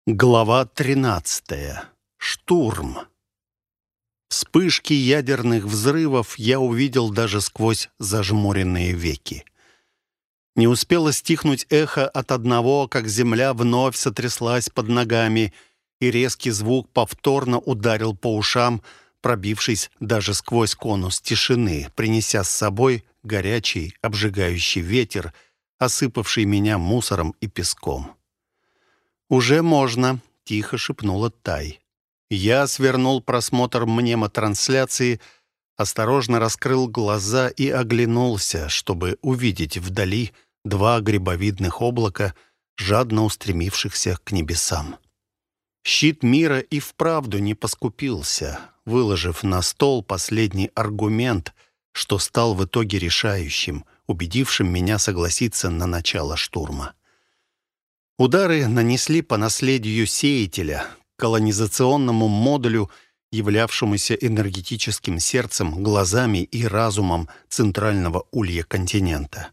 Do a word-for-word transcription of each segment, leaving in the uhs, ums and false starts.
Глава тринадцатая. Штурм. Вспышки ядерных взрывов я увидел даже сквозь зажмуренные веки. Не успело стихнуть эхо от одного, как земля вновь сотряслась под ногами, и резкий звук повторно ударил по ушам, пробившись даже сквозь конус тишины, принеся с собой горячий, обжигающий ветер, осыпавший меня мусором и песком. «Уже можно», — тихо шепнула Тай. Я свернул просмотр мнемотрансляции, осторожно раскрыл глаза и оглянулся, чтобы увидеть вдали два грибовидных облака, жадно устремившихся к небесам. Щит мира и вправду не поскупился, выложив на стол последний аргумент, что стал в итоге решающим, убедившим меня согласиться на начало штурма. Удары нанесли по наследию сеятеля, колонизационному модулю, являвшемуся энергетическим сердцем, глазами и разумом центрального улья континента.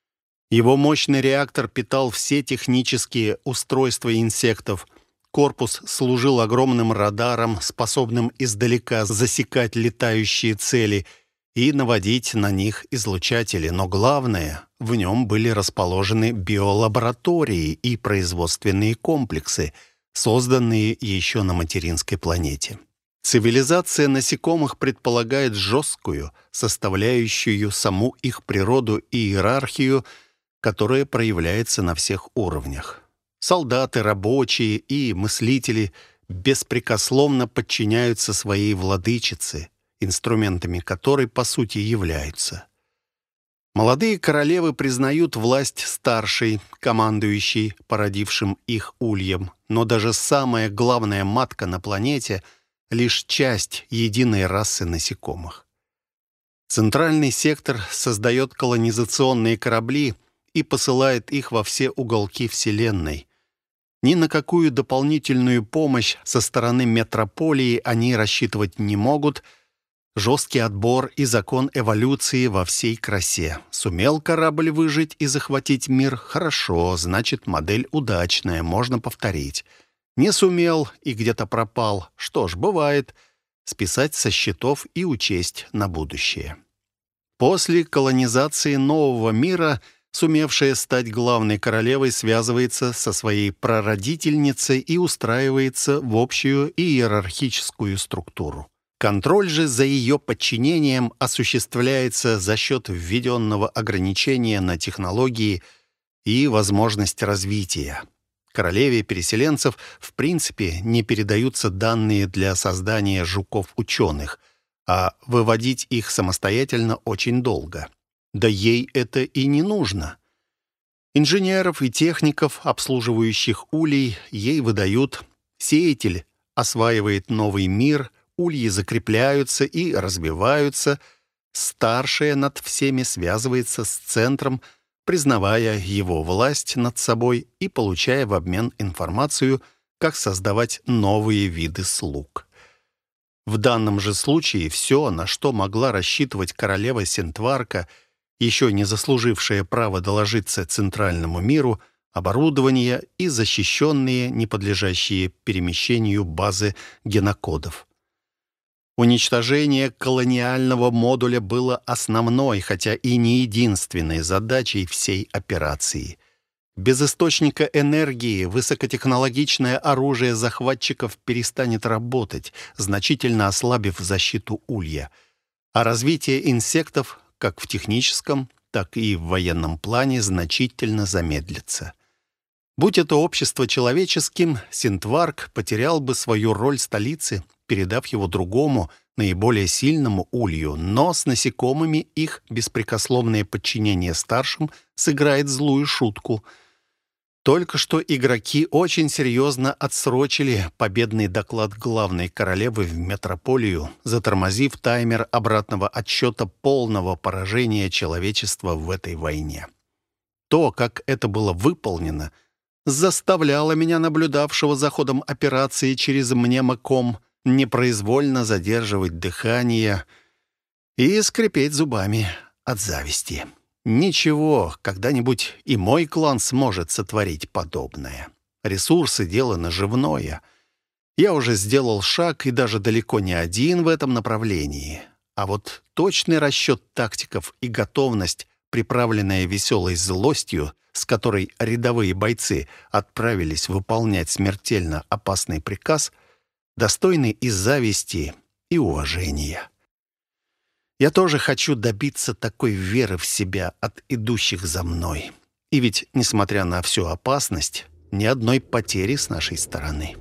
Его мощный реактор питал все технические устройства инсектов. Корпус служил огромным радаром, способным издалека засекать летающие цели и наводить на них излучатели, но главное, в нем были расположены биолаборатории и производственные комплексы, созданные еще на материнской планете. Цивилизация насекомых предполагает жесткую, составляющую саму их природу и иерархию, которая проявляется на всех уровнях. Солдаты, рабочие и мыслители беспрекословно подчиняются своей владычице, инструментами которой, по сути, являются. Молодые королевы признают власть старшей, командующей, породившим их ульем, но даже самая главная матка на планете — лишь часть единой расы насекомых. Центральный сектор создает колонизационные корабли и посылает их во все уголки Вселенной. Ни на какую дополнительную помощь со стороны метрополии они рассчитывать не могут. Жесткий отбор и закон эволюции во всей красе. Сумел корабль выжить и захватить мир? Хорошо, значит, модель удачная, можно повторить. Не сумел и где-то пропал. Что ж, бывает. Списать со счетов и учесть на будущее. После колонизации нового мира, сумевшая стать главной королевой, связывается со своей прародительницей и устраивается в общую иерархическую структуру. Контроль же за ее подчинением осуществляется за счет введенного ограничения на технологии и возможность развития. Королеве переселенцев в принципе не передаются данные для создания жуков-ученых, а выводить их самостоятельно очень долго. Да ей это и не нужно. Инженеров и техников, обслуживающих улей, ей выдают. Сеятель осваивает новый мир, ульи закрепляются и развиваются. Старшая над всеми связывается с центром, признавая его власть над собой и получая в обмен информацию, как создавать новые виды слуг. В данном же случае все, на что могла рассчитывать королева Сентварка, еще не заслужившая право доложиться центральному миру, оборудование и защищенные, не подлежащие перемещению базы генокодов. Уничтожение колониального модуля было основной, хотя и не единственной задачей всей операции. Без источника энергии высокотехнологичное оружие захватчиков перестанет работать, значительно ослабив защиту улья. А развитие инсектов, как в техническом, так и в военном плане, значительно замедлится. Будь это общество человеческим, Сентварк потерял бы свою роль столицы, передав его другому, наиболее сильному улью, но с насекомыми их беспрекословное подчинение старшим сыграет злую шутку. Только что игроки очень серьезно отсрочили победный доклад главной королевы в метрополию, затормозив таймер обратного отсчета полного поражения человечества в этой войне. То, как это было выполнено, заставляло меня, наблюдавшего за ходом операции через мнемоком, непроизвольно задерживать дыхание и скрипеть зубами от зависти. Ничего, когда-нибудь и мой клан сможет сотворить подобное. Ресурсы — дело наживное. Я уже сделал шаг, и даже далеко не один в этом направлении. А вот точный расчет тактиков и готовность, приправленная веселой злостью, с которой рядовые бойцы отправились выполнять смертельно опасный приказ, достойны и зависти, и уважения. Я тоже хочу добиться такой веры в себя от идущих за мной. И ведь, несмотря на всю опасность, ни одной потери с нашей стороны.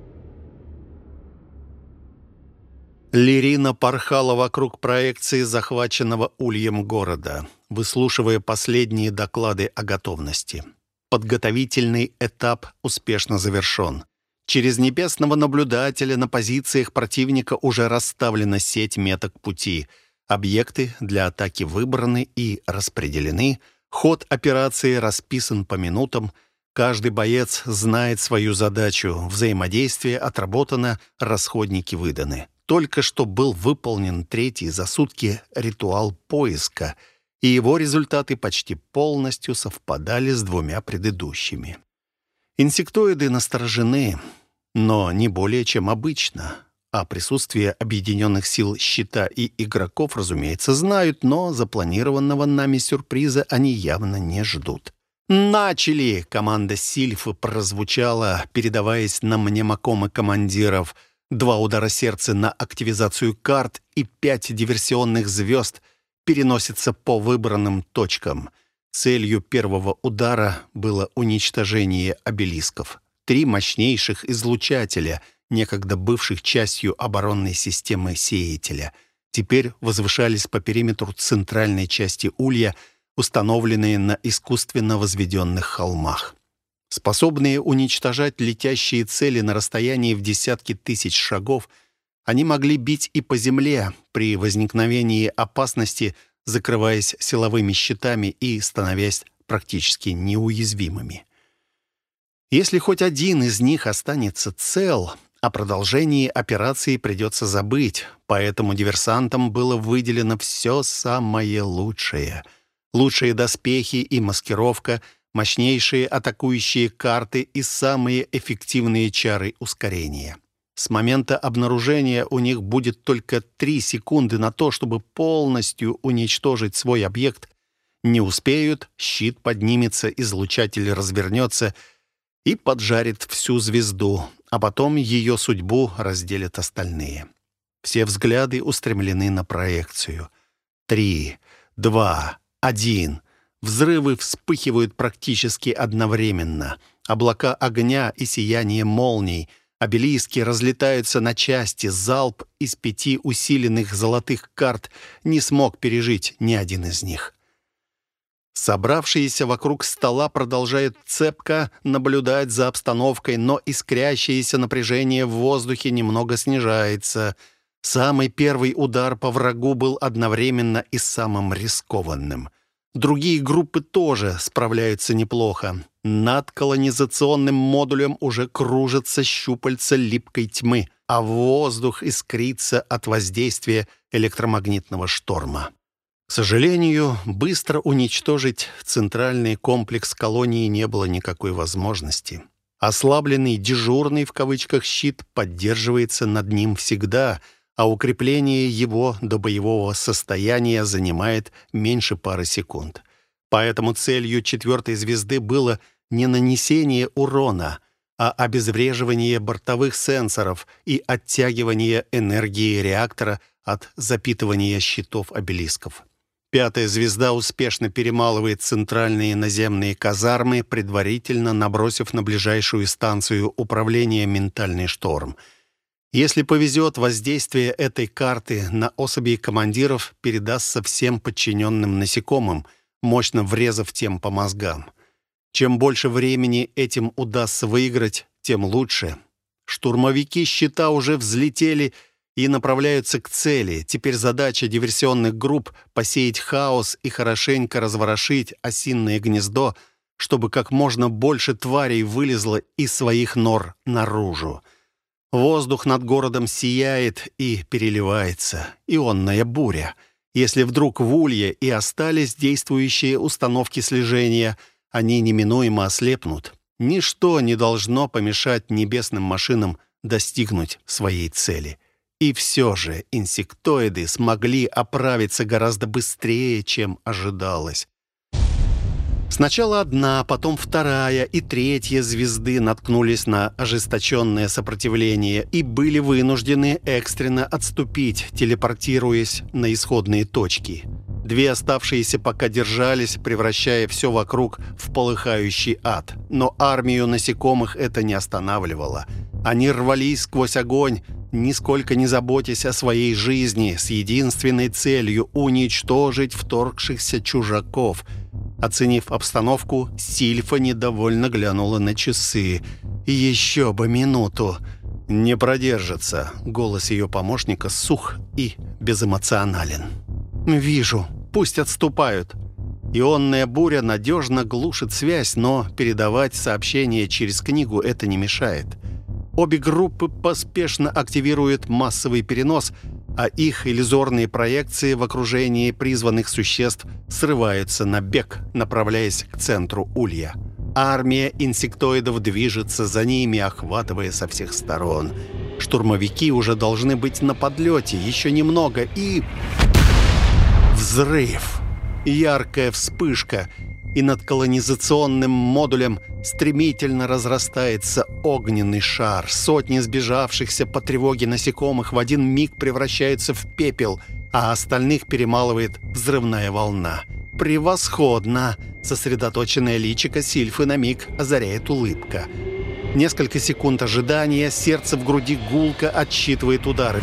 Лерина порхала вокруг проекции захваченного ульем города, выслушивая последние доклады о готовности. Подготовительный этап успешно завершен. Через небесного наблюдателя на позициях противника уже расставлена сеть меток пути. Объекты для атаки выбраны и распределены. Ход операции расписан по минутам. Каждый боец знает свою задачу. Взаимодействие отработано, расходники выданы. Только что был выполнен третий за сутки ритуал поиска, и его результаты почти полностью совпадали с двумя предыдущими. Инсектоиды насторожены, но не более чем обычно. О присутствии объединенных сил щита и игроков, разумеется, знают, но запланированного нами сюрприза они явно не ждут. «Начали!» — команда Сильфы прозвучала, передаваясь на мнемокомы командиров. Два удара сердца на активизацию карт и пять диверсионных звезд переносятся по выбранным точкам. Целью первого удара было уничтожение обелисков. Три мощнейших излучателя, некогда бывших частью оборонной системы сеятеля, теперь возвышались по периметру центральной части улья, установленные на искусственно возведенных холмах. Способные уничтожать летящие цели на расстоянии в десятки тысяч шагов, они могли бить и по земле при возникновении опасности, закрываясь силовыми щитами и становясь практически неуязвимыми. Если хоть один из них останется цел, о продолжении операции придется забыть, поэтому диверсантам было выделено все самое лучшее. Лучшие доспехи и маскировка — мощнейшие атакующие карты и самые эффективные чары ускорения. С момента обнаружения у них будет только три секунды на то, чтобы полностью уничтожить свой объект. Не успеют, щит поднимется, излучатель развернется и поджарит всю звезду, а потом ее судьбу разделят остальные. Все взгляды устремлены на проекцию. Три, два, один... Взрывы вспыхивают практически одновременно. Облака огня и сияние молний. Обелиски разлетаются на части. Залп из пяти усиленных золотых карт не смог пережить ни один из них. Собравшиеся вокруг стола продолжают цепко наблюдать за обстановкой, но искрящееся напряжение в воздухе немного снижается. Самый первый удар по врагу был одновременно и самым рискованным. Другие группы тоже справляются неплохо. Над колонизационным модулем уже кружатся щупальца липкой тьмы, а воздух искрится от воздействия электромагнитного шторма. К сожалению, быстро уничтожить центральный комплекс колонии не было никакой возможности. Ослабленный «дежурный» в кавычках щит поддерживается над ним всегда, а укрепление его до боевого состояния занимает меньше пары секунд. Поэтому целью четвертой звезды было не нанесение урона, а обезвреживание бортовых сенсоров и оттягивание энергии реактора от запитывания щитов обелисков. Пятая звезда успешно перемалывает центральные наземные казармы, предварительно набросив на ближайшую станцию управления ментальный шторм. Если повезет, воздействие этой карты на особей командиров передастся всем подчиненным насекомым, мощно врезав тем по мозгам. Чем больше времени этим удастся выиграть, тем лучше. Штурмовики щита уже взлетели и направляются к цели. Теперь задача диверсионных групп — посеять хаос и хорошенько разворошить осиное гнездо, чтобы как можно больше тварей вылезло из своих нор наружу. Воздух над городом сияет и переливается. Ионная буря. Если вдруг в Улье и остались действующие установки слежения, они неминуемо ослепнут. Ничто не должно помешать небесным машинам достигнуть своей цели. И все же инсектоиды смогли оправиться гораздо быстрее, чем ожидалось. Сначала одна, потом вторая и третья звезды наткнулись на ожесточенное сопротивление и были вынуждены экстренно отступить, телепортируясь на исходные точки. Две оставшиеся пока держались, превращая все вокруг в полыхающий ад. Но армию насекомых это не останавливало. Они рвались сквозь огонь, нисколько не заботясь о своей жизни, с единственной целью уничтожить вторгшихся чужаков. Оценив обстановку, Сильфа недовольно глянула на часы. «Еще бы минуту!» «Не продержится!» Голос ее помощника сух и безэмоционален. «Вижу. Пусть отступают». Ионная буря надежно глушит связь, но передавать сообщение через книгу это не мешает. Обе группы поспешно активируют массовый перенос, а их иллюзорные проекции в окружении призванных существ срываются на бег, направляясь к центру улья. Армия инсектоидов движется за ними, охватывая со всех сторон. Штурмовики уже должны быть на подлете, еще немного, и... Взрыв! Яркая вспышка, и над колонизационным модулем стремительно разрастается огненный шар. Сотни сбежавшихся по тревоге насекомых в один миг превращаются в пепел, а остальных перемалывает взрывная волна. Превосходно! Сосредоточенное личико Сильфы на миг озаряет улыбка. Несколько секунд ожидания, сердце в груди гулко отсчитывает удары.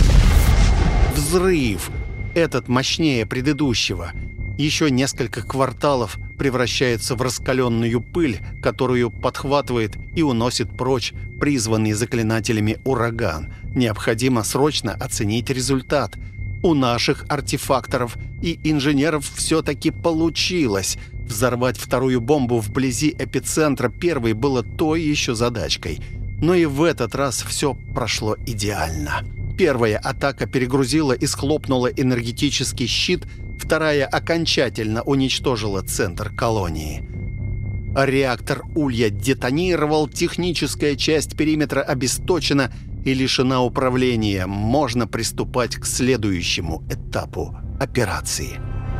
Взрыв! Этот мощнее предыдущего. Еще несколько кварталов превращаются в раскаленную пыль, которую подхватывает и уносит прочь призванный заклинателями ураган. Необходимо срочно оценить результат. У наших артефакторов и инженеров все-таки получилось. Взорвать вторую бомбу вблизи эпицентра первой было той еще задачкой. Но и в этот раз все прошло идеально. Первая атака перегрузила и схлопнула энергетический щит, вторая окончательно уничтожила центр колонии. Реактор Улья детонировал, техническая часть периметра обесточена и лишена управления. Можно приступать к следующему этапу операции.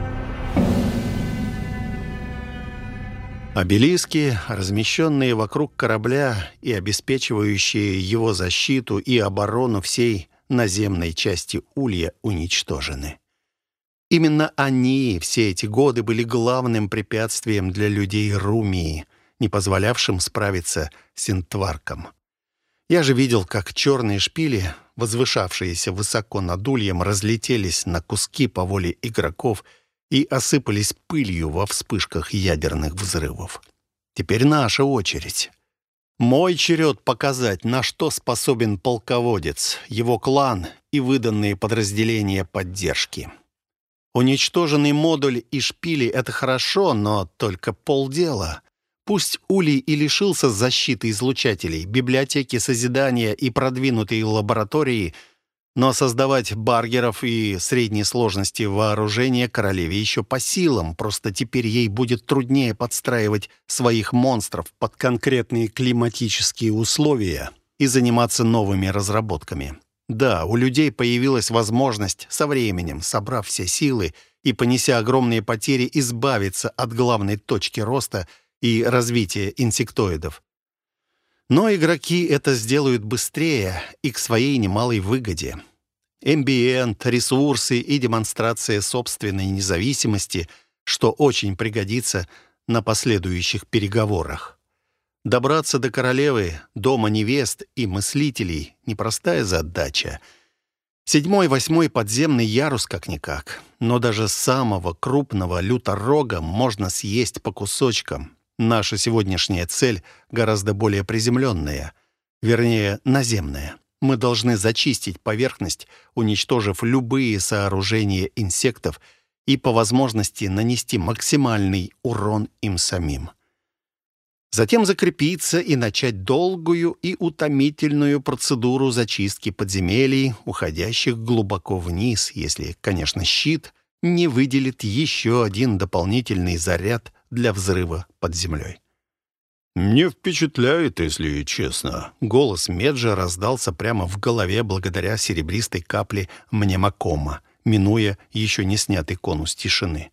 Обелиски, размещенные вокруг корабля и обеспечивающие его защиту и оборону всей наземной части Улья, уничтожены. Именно они все эти годы были главным препятствием для людей Румии, не позволявшим справиться с Интварком. Я же видел, как черные шпили, возвышавшиеся высоко над Ульем, разлетелись на куски по воле игроков и осыпались пылью во вспышках ядерных взрывов. Теперь наша очередь. Мой черед показать, на что способен полководец, его клан и выданные подразделения поддержки. Уничтоженный модуль и шпили — это хорошо, но только полдела. Пусть Улей и лишился защиты излучателей, библиотеки созидания и продвинутые лаборатории, но создавать баргеров и средней сложности вооружения королеве еще по силам, просто теперь ей будет труднее подстраивать своих монстров под конкретные климатические условия и заниматься новыми разработками. Да, у людей появилась возможность со временем, собрав все силы и понеся огромные потери, избавиться от главной точки роста и развития инсектоидов. Но игроки это сделают быстрее и к своей немалой выгоде. Эмбиент, ресурсы и демонстрация собственной независимости, что очень пригодится на последующих переговорах. Добраться до королевы, дома невест и мыслителей — непростая задача. Седьмой, восьмой подземный ярус как-никак. Но даже самого крупного люторога можно съесть по кусочкам. Наша сегодняшняя цель гораздо более приземленная, вернее, наземная. Мы должны зачистить поверхность, уничтожив любые сооружения инсектов и, по возможности, нанести максимальный урон им самим. Затем закрепиться и начать долгую и утомительную процедуру зачистки подземелий, уходящих глубоко вниз, если, конечно, щит не выделит еще один дополнительный заряд для взрыва под землей. «Не впечатляет, если честно». Голос Меджа раздался прямо в голове благодаря серебристой капле мнемокома, минуя еще не снятый конус тишины.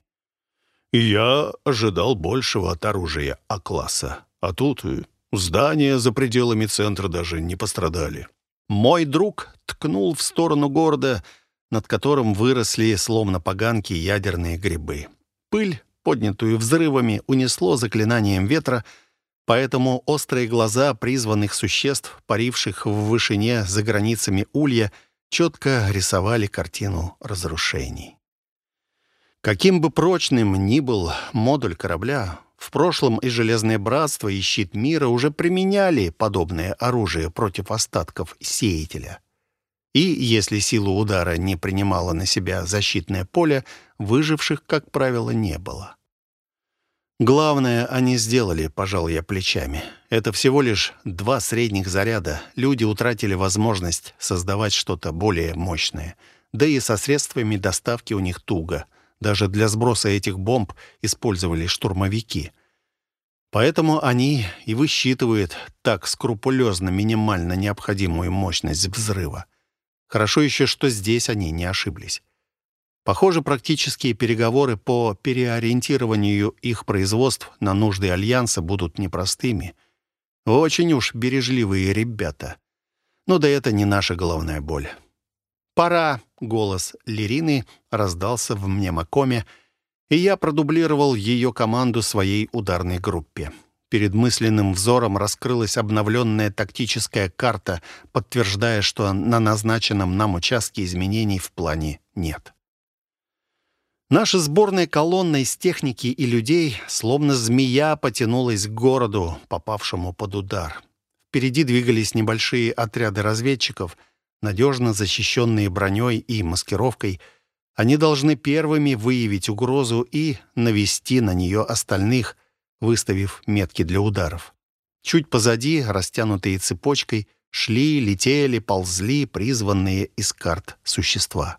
«Я ожидал большего от оружия А-класса, а тут здания за пределами центра даже не пострадали». Мой друг ткнул в сторону города, над которым выросли, словно поганки, ядерные грибы. Пыль, поднятую взрывами, унесло заклинанием ветра, поэтому острые глаза призванных существ, паривших в вышине за границами улья, четко рисовали картину разрушений. Каким бы прочным ни был модуль корабля, в прошлом и Железное Братство, и Щит Мира уже применяли подобное оружие против остатков сеятеля. И если сила удара не принимала на себя защитное поле, выживших, как правило, не было. Главное, они сделали, пожал я плечами. Это всего лишь два средних заряда. Люди утратили возможность создавать что-то более мощное. Да и со средствами доставки у них туго. Даже для сброса этих бомб использовали штурмовики. Поэтому они и высчитывают так скрупулезно минимально необходимую мощность взрыва. Хорошо еще, что здесь они не ошиблись. Похоже, практические переговоры по переориентированию их производств на нужды Альянса будут непростыми. Очень уж бережливые ребята. Но да это не наша головная боль. «Пора!» — голос Лерины раздался в мнемокоме, и я продублировал ее команду своей ударной группе. Перед мысленным взором раскрылась обновленная тактическая карта, подтверждая, что на назначенном нам участке изменений в плане нет. Наша сборная колонна из техники и людей, словно змея, потянулась к городу, попавшему под удар. Впереди двигались небольшие отряды разведчиков, надежно защищенные броней и маскировкой. Они должны первыми выявить угрозу и навести на нее остальных, выставив метки для ударов. Чуть позади, растянутые цепочкой, шли, летели, ползли призванные из карт существа.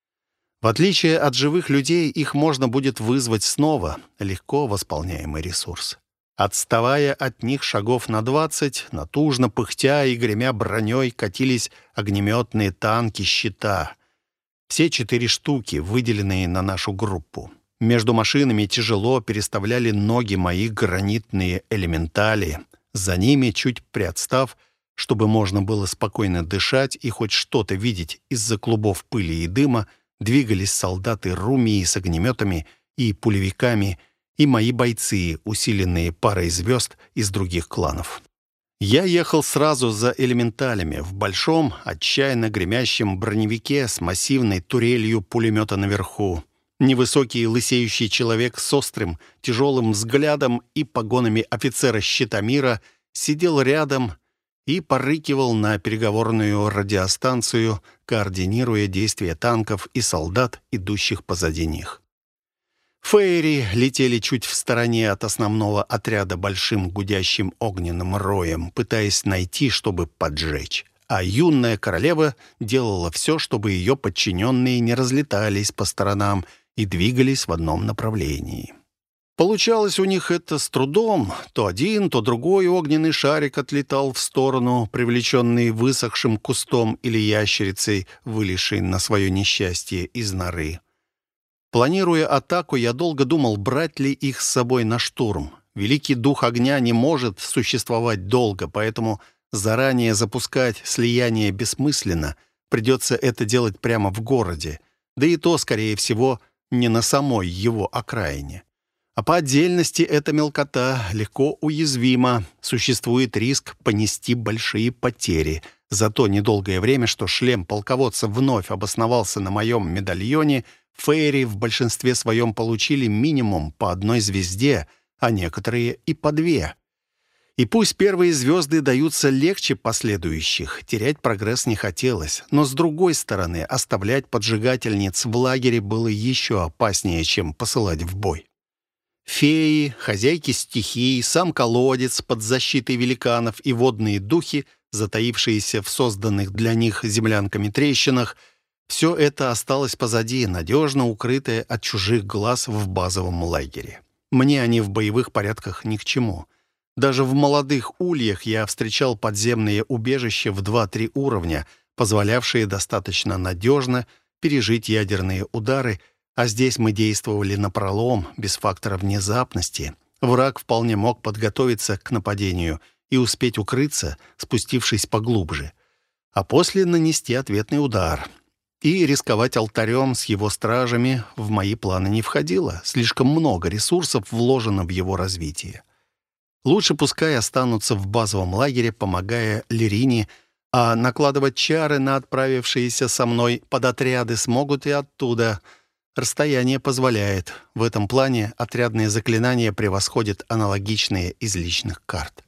В отличие от живых людей, их можно будет вызвать снова, легко восполняемый ресурс. Отставая от них шагов на двадцать, натужно пыхтя и гремя броней, катились огнеметные танки щита. Все четыре штуки, выделенные на нашу группу. Между машинами тяжело переставляли ноги мои гранитные элементали. За ними, чуть приотстав, чтобы можно было спокойно дышать и хоть что-то видеть из-за клубов пыли и дыма, двигались солдаты Румии с огнеметами и пулевиками, и мои бойцы, усиленные парой звезд из других кланов. Я ехал сразу за элементалями в большом, отчаянно гремящем броневике с массивной турелью пулемета наверху. Невысокий лысеющий человек с острым, тяжелым взглядом и погонами офицера щита мира сидел рядом и порыкивал на переговорную радиостанцию, координируя действия танков и солдат, идущих позади них. Фейри летели чуть в стороне от основного отряда большим гудящим огненным роем, пытаясь найти, чтобы поджечь. А юная королева делала все, чтобы ее подчиненные не разлетались по сторонам и двигались в одном направлении. Получалось у них это с трудом. То один, то другой огненный шарик отлетал в сторону, привлеченный высохшим кустом или ящерицей, вылезшей на свое несчастье из норы. Планируя атаку, я долго думал, брать ли их с собой на штурм. Великий дух огня не может существовать долго, поэтому заранее запускать слияние бессмысленно. Придется это делать прямо в городе. Да и то, скорее всего, не на самой его окраине. А по отдельности эта мелкота легко уязвима. Существует риск понести большие потери. За то недолгое время, что шлем полководца вновь обосновался на моем медальоне, фейри в большинстве своем получили минимум по одной звезде, а некоторые и по две. И пусть первые звезды даются легче последующих, терять прогресс не хотелось, но с другой стороны, оставлять поджигательниц в лагере было еще опаснее, чем посылать в бой. Феи, хозяйки стихий, сам колодец под защитой великанов и водные духи, затаившиеся в созданных для них землянками трещинах, все это осталось позади, надежно укрытое от чужих глаз в базовом лагере. Мне они в боевых порядках ни к чему. Даже в молодых ульях я встречал подземные убежища в два-три уровня, позволявшие достаточно надежно пережить ядерные удары, а здесь мы действовали напролом, без фактора внезапности. Враг вполне мог подготовиться к нападению и успеть укрыться, спустившись поглубже, а после нанести ответный удар. И рисковать алтарем с его стражами в мои планы не входило. Слишком много ресурсов вложено в его развитие. Лучше пускай останутся в базовом лагере, помогая Лерине, а накладывать чары на отправившиеся со мной подотряды смогут и оттуда. Расстояние позволяет. В этом плане отрядные заклинания превосходят аналогичные из личных карт.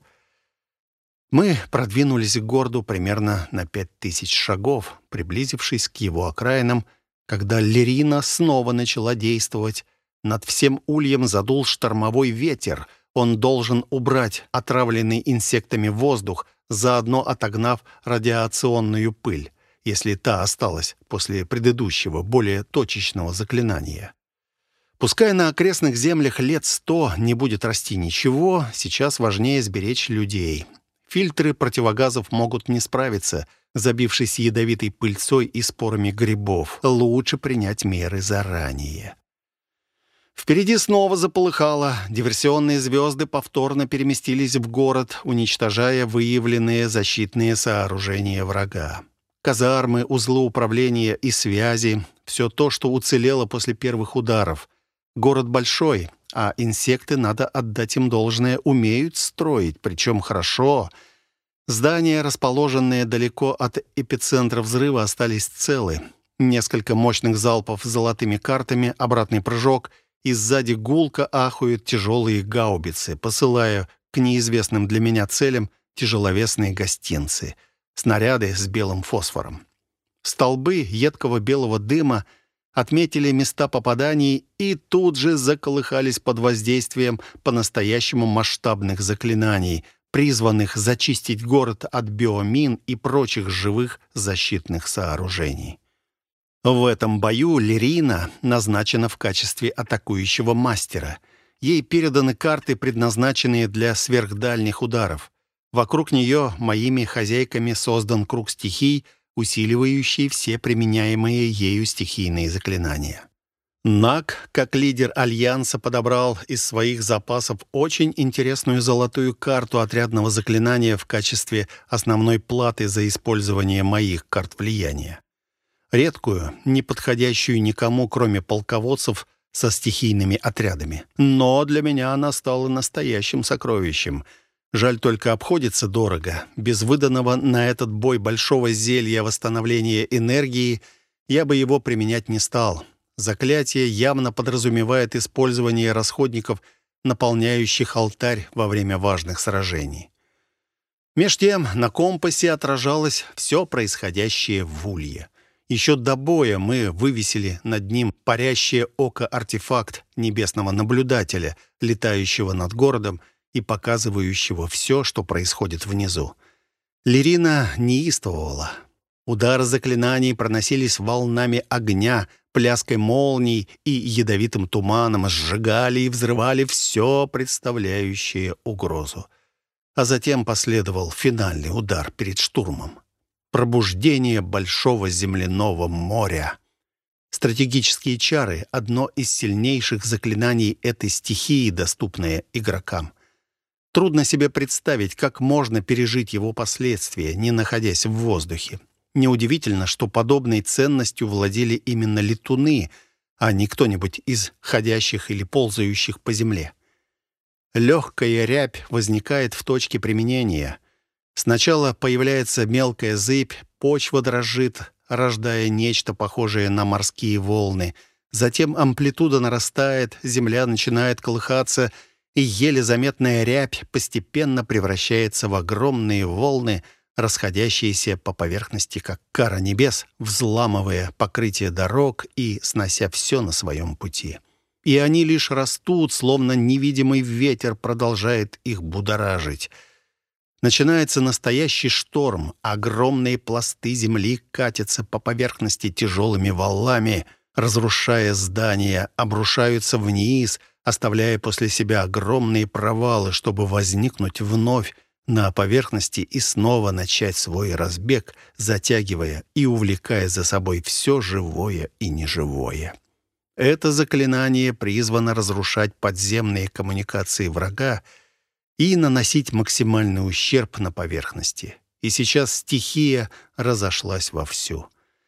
Мы продвинулись к городу примерно на пять тысяч шагов, приблизившись к его окраинам, когда Лерина снова начала действовать. Над всем ульем задул штормовой ветер. Он должен убрать отравленный инсектами воздух, заодно отогнав радиационную пыль, если та осталась после предыдущего, более точечного заклинания. Пускай на окрестных землях лет сто не будет расти ничего, сейчас важнее сберечь людей. Фильтры противогазов могут не справиться, забившись ядовитой пыльцой и спорами грибов. Лучше принять меры заранее. Впереди снова заполыхало. Диверсионные звезды повторно переместились в город, уничтожая выявленные защитные сооружения врага. Казармы, узлы управления и связи — все то, что уцелело после первых ударов. Город большой, а инсекты, надо отдать им должное, умеют строить, причем хорошо. Здания, расположенные далеко от эпицентра взрыва, остались целы. Несколько мощных залпов с золотыми картами, обратный прыжок, и сзади гулко ахают тяжелые гаубицы, посылая к неизвестным для меня целям тяжеловесные гостинцы, снаряды с белым фосфором. Столбы едкого белого дыма отметили места попаданий и тут же заколыхались под воздействием по-настоящему масштабных заклинаний, призванных зачистить город от биомин и прочих живых защитных сооружений. В этом бою Лерина назначена в качестве атакующего мастера. Ей переданы карты, предназначенные для сверхдальних ударов. Вокруг нее моими хозяйками создан круг стихий, усиливающий все применяемые ею стихийные заклинания. Наг, как лидер Альянса, подобрал из своих запасов очень интересную золотую карту отрядного заклинания в качестве основной платы за использование моих карт влияния. Редкую, не подходящую никому, кроме полководцев со стихийными отрядами. Но для меня она стала настоящим сокровищем. Жаль, только обходится дорого. Без выданного на этот бой большого зелья восстановления энергии я бы его применять не стал. Заклятие явно подразумевает использование расходников, наполняющих алтарь во время важных сражений. Меж тем на компасе отражалось все происходящее в улье. Еще до боя мы вывесили над ним парящее око-артефакт небесного наблюдателя, летающего над городом и показывающего все, что происходит внизу. Лерина неистовывала. Удары заклинаний проносились волнами огня, пляской молний и ядовитым туманом, сжигали и взрывали все, представляющее угрозу. А затем последовал финальный удар перед штурмом. Пробуждение большого земляного моря. Стратегические чары — одно из сильнейших заклинаний этой стихии, доступное игрокам. Трудно себе представить, как можно пережить его последствия, не находясь в воздухе. Неудивительно, что подобной ценностью владели именно летуны, а не кто-нибудь из ходящих или ползающих по земле. Легкая рябь возникает в точке применения. Сначала появляется мелкая зыбь, почва дрожит, рождая нечто похожее на морские волны. Затем амплитуда нарастает, земля начинает колыхаться, и еле заметная рябь постепенно превращается в огромные волны, расходящиеся по поверхности, как кара небес, взламывая покрытие дорог и снося все на своем пути. И они лишь растут, словно невидимый ветер продолжает их будоражить. Начинается настоящий шторм. Огромные пласты земли катятся по поверхности тяжелыми валами, разрушая здания, обрушаются вниз, оставляя после себя огромные провалы, чтобы возникнуть вновь на поверхности и снова начать свой разбег, затягивая и увлекая за собой все живое и неживое. Это заклинание призвано разрушать подземные коммуникации врага и наносить максимальный ущерб на поверхности. И сейчас стихия разошлась вовсю.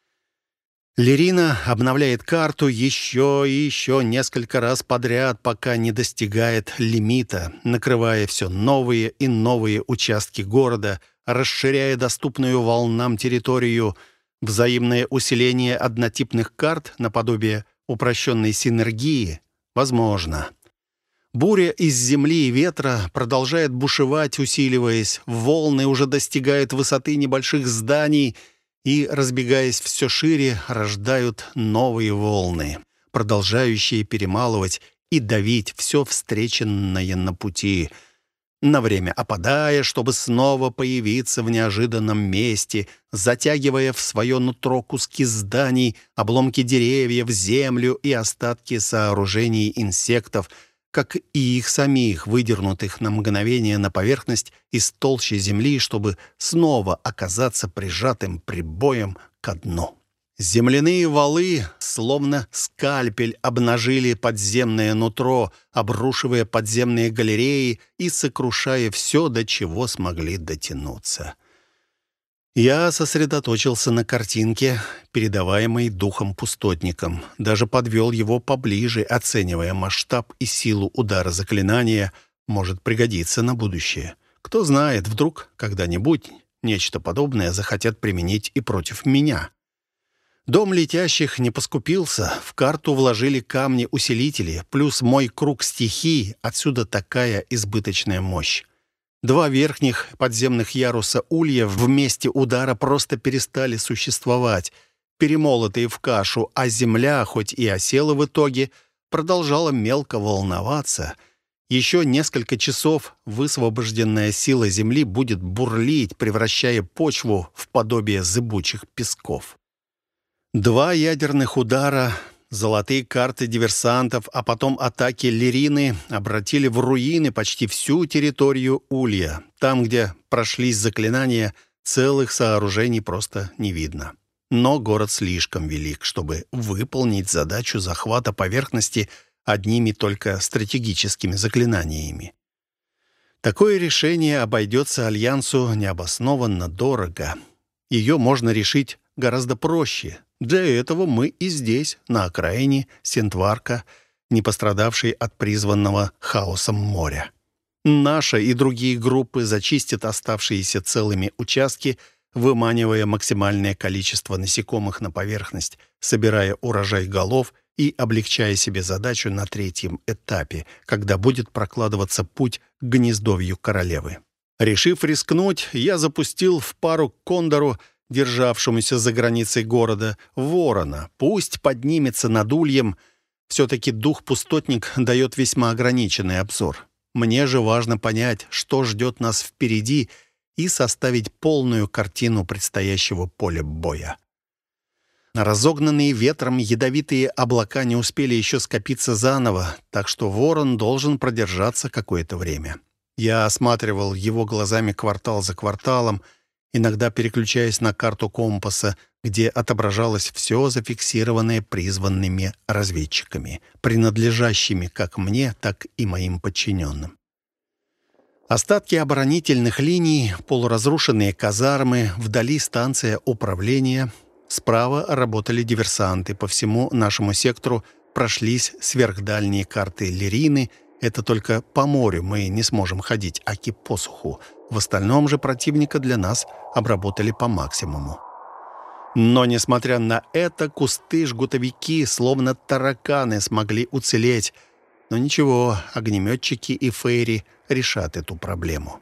Лерина обновляет карту еще и еще несколько раз подряд, пока не достигает лимита, накрывая все новые и новые участки города, расширяя доступную волнам территорию. Взаимное усиление однотипных карт наподобие упрощенной синергии возможно. Буря из земли и ветра продолжает бушевать, усиливаясь. Волны уже достигают высоты небольших зданий и, разбегаясь все шире, рождают новые волны, продолжающие перемалывать и давить все встреченное на пути, на время опадая, чтобы снова появиться в неожиданном месте, затягивая в свое нутро куски зданий, обломки деревьев, землю и остатки сооружений инсектов, как и их самих, выдернутых на мгновение на поверхность из толщи земли, чтобы снова оказаться прижатым прибоем ко дну. Земляные валы, словно скальпель, обнажили подземное нутро, обрушивая подземные галереи и сокрушая все, до чего смогли дотянуться. Я сосредоточился на картинке, передаваемой духом-пустотником. Даже подвел его поближе, оценивая масштаб и силу удара заклинания. Может пригодиться на будущее. Кто знает, вдруг когда-нибудь нечто подобное захотят применить и против меня. Дом летящих не поскупился. В карту вложили камни-усилители, плюс мой круг стихий, отсюда такая избыточная мощь. Два верхних подземных яруса улья в месте удара просто перестали существовать, перемолотые в кашу, а земля, хоть и осела в итоге, продолжала мелко волноваться. Еще несколько часов высвобожденная сила земли будет бурлить, превращая почву в подобие зыбучих песков. Два ядерных удара, золотые карты диверсантов, а потом атаки Лерины обратили в руины почти всю территорию Улья. Там, где прошлись заклинания, целых сооружений просто не видно. Но город слишком велик, чтобы выполнить задачу захвата поверхности одними только стратегическими заклинаниями. Такое решение обойдется Альянсу необоснованно дорого. Ее можно решить гораздо проще. Для этого мы и здесь, на окраине Сентварка, не пострадавшей от призванного хаосом моря. Наша и другие группы зачистят оставшиеся целыми участки, выманивая максимальное количество насекомых на поверхность, собирая урожай голов и облегчая себе задачу на третьем этапе, когда будет прокладываться путь к гнездовью королевы. Решив рискнуть, я запустил в пару к Кондору, державшемуся за границей города, ворона. Пусть поднимется над ульем. Все-таки дух-пустотник дает весьма ограниченный обзор. Мне же важно понять, что ждет нас впереди, и составить полную картину предстоящего поля боя. Разогнанные ветром ядовитые облака не успели еще скопиться заново, так что ворон должен продержаться какое-то время. Я осматривал его глазами квартал за кварталом, иногда переключаясь на карту компаса, где отображалось все зафиксированное призванными разведчиками, принадлежащими как мне, так и моим подчиненным. Остатки оборонительных линий, полуразрушенные казармы, вдали станция управления. Справа работали диверсанты. По всему нашему сектору прошлись сверхдальние карты Лерины. Это только по морю мы не сможем ходить, аки по суху. В остальном же противника для нас обработали по максимуму. Но, несмотря на это, кусты-жгутовики, словно тараканы, смогли уцелеть. Но ничего, огнеметчики и фейри решат эту проблему.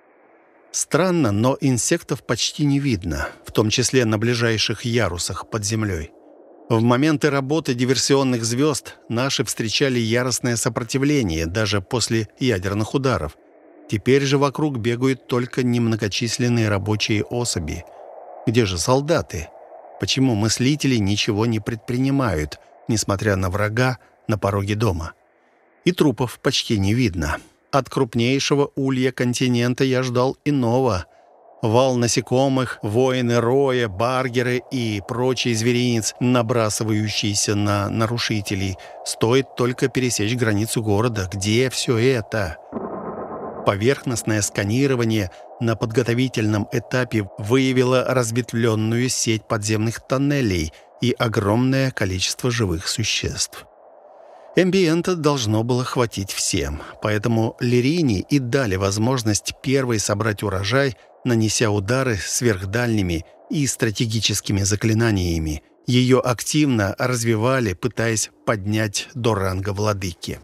Странно, но инсектов почти не видно, в том числе на ближайших ярусах под землей. В моменты работы диверсионных звезд наши встречали яростное сопротивление даже после ядерных ударов. Теперь же вокруг бегают только немногочисленные рабочие особи. Где же солдаты? Почему мыслители ничего не предпринимают, несмотря на врага на пороге дома? И трупов почти не видно. От крупнейшего улья континента я ждал иного. Вал насекомых, воины роя, баргеры и прочий зверинец, набрасывающийся на нарушителей. Стоит только пересечь границу города. Где все это? Поверхностное сканирование на подготовительном этапе выявило разветвленную сеть подземных тоннелей и огромное количество живых существ. Эмбиента должно было хватить всем, поэтому Лирине и дали возможность первой собрать урожай, нанеся удары сверхдальними и стратегическими заклинаниями. Ее активно развивали, пытаясь поднять до ранга владыки.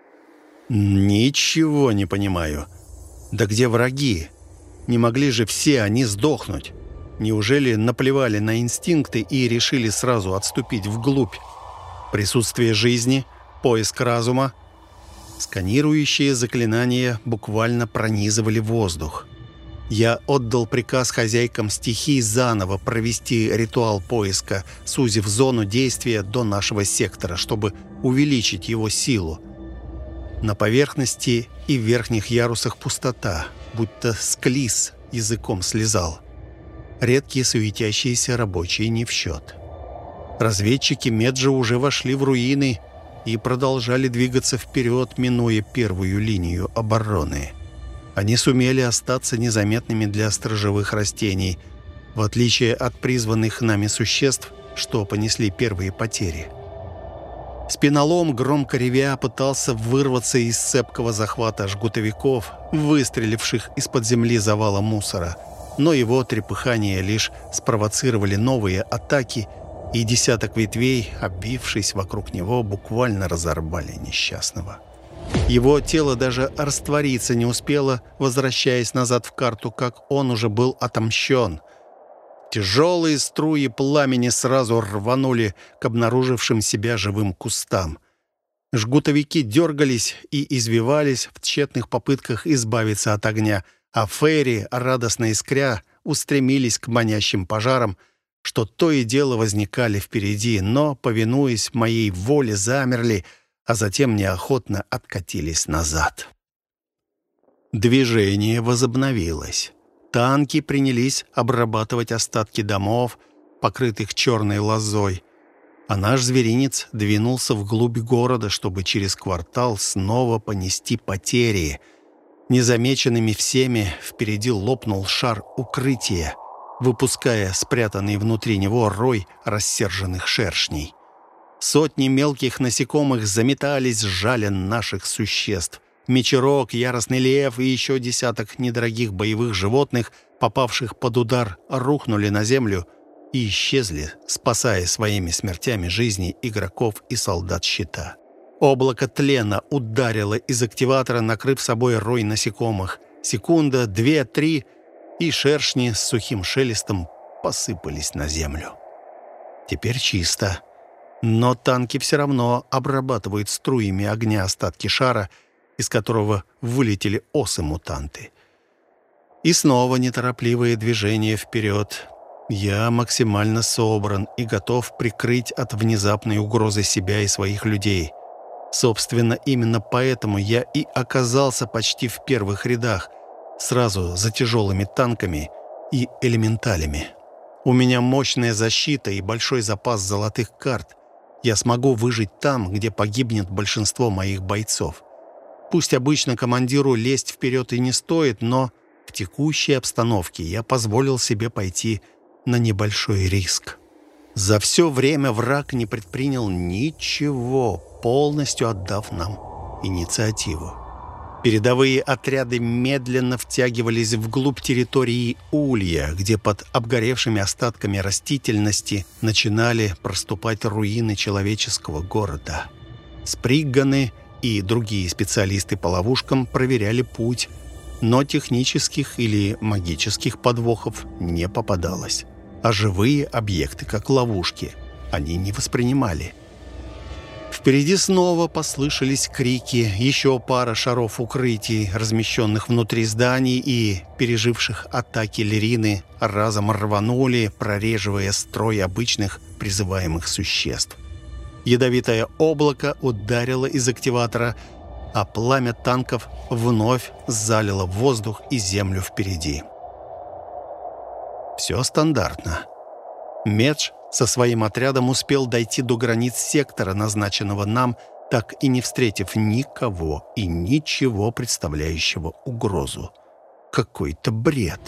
«Ничего не понимаю. Да где враги? Не могли же все они сдохнуть? Неужели наплевали на инстинкты и решили сразу отступить вглубь? Присутствие жизни, поиск разума?» Сканирующие заклинания буквально пронизывали воздух. Я отдал приказ хозяйкам стихий заново провести ритуал поиска, сузив зону действия до нашего сектора, чтобы увеличить его силу. На поверхности и в верхних ярусах пустота, будто склиз языком слезал. Редкие суетящиеся рабочие не в счет. Разведчики Меджа уже вошли в руины и продолжали двигаться вперед, минуя первую линию обороны. Они сумели остаться незаметными для сторожевых растений, в отличие от призванных нами существ, что понесли первые потери. Спинолом, громко ревя, пытался вырваться из цепкого захвата жгутовиков, выстреливших из-под земли завала мусора, но его трепыхания лишь спровоцировали новые атаки, и десяток ветвей, обвившись вокруг него, буквально разорвали несчастного. Его тело даже раствориться не успело, возвращаясь назад в карту, как он уже был отомщен. Тяжелые струи пламени сразу рванули к обнаружившим себя живым кустам. Жгутовики дергались и извивались в тщетных попытках избавиться от огня, а фейри, радостно искря, устремились к манящим пожарам, что то и дело возникали впереди, но, повинуясь моей воле, замерли, а затем неохотно откатились назад. Движение возобновилось. Танки принялись обрабатывать остатки домов, покрытых черной лозой, а наш зверинец двинулся вглубь города, чтобы через квартал снова понести потери. Незамеченными всеми впереди лопнул шар укрытия, выпуская спрятанный внутри него рой рассерженных шершней. Сотни мелких насекомых заметались, жаля наших существ. Мечерок, яростный лев и еще десяток недорогих боевых животных, попавших под удар, рухнули на землю и исчезли, спасая своими смертями жизни игроков и солдат щита. Облако тлена ударило из активатора, накрыв собой рой насекомых. Секунда, две, три, и шершни с сухим шелестом посыпались на землю. Теперь чисто. Но танки все равно обрабатывают струями огня остатки шара, из которого вылетели осы-мутанты. И снова неторопливые движения вперед. Я максимально собран и готов прикрыть от внезапной угрозы себя и своих людей. Собственно, именно поэтому я и оказался почти в первых рядах, сразу за тяжелыми танками и элементалями. У меня мощная защита и большой запас золотых карт. Я смогу выжить там, где погибнет большинство моих бойцов. Пусть обычно командиру лезть вперед и не стоит, но в текущей обстановке я позволил себе пойти на небольшой риск. За все время враг не предпринял ничего, полностью отдав нам инициативу. Передовые отряды медленно втягивались вглубь территории Улья, где под обгоревшими остатками растительности начинали проступать руины человеческого города. Спригганы и другие специалисты по ловушкам проверяли путь, но технических или магических подвохов не попадалось. А живые объекты, как ловушки, они не воспринимали. Впереди снова послышались крики, еще пара шаров укрытий, размещенных внутри зданий и переживших атаки Лирины, разом рванули, прореживая строй обычных призываемых существ. Ядовитое облако ударило из активатора, а пламя танков вновь залило воздух и землю впереди. Все стандартно. Медж со своим отрядом успел дойти до границ сектора, назначенного нам, так и не встретив никого и ничего представляющего угрозу. Какой-то бред.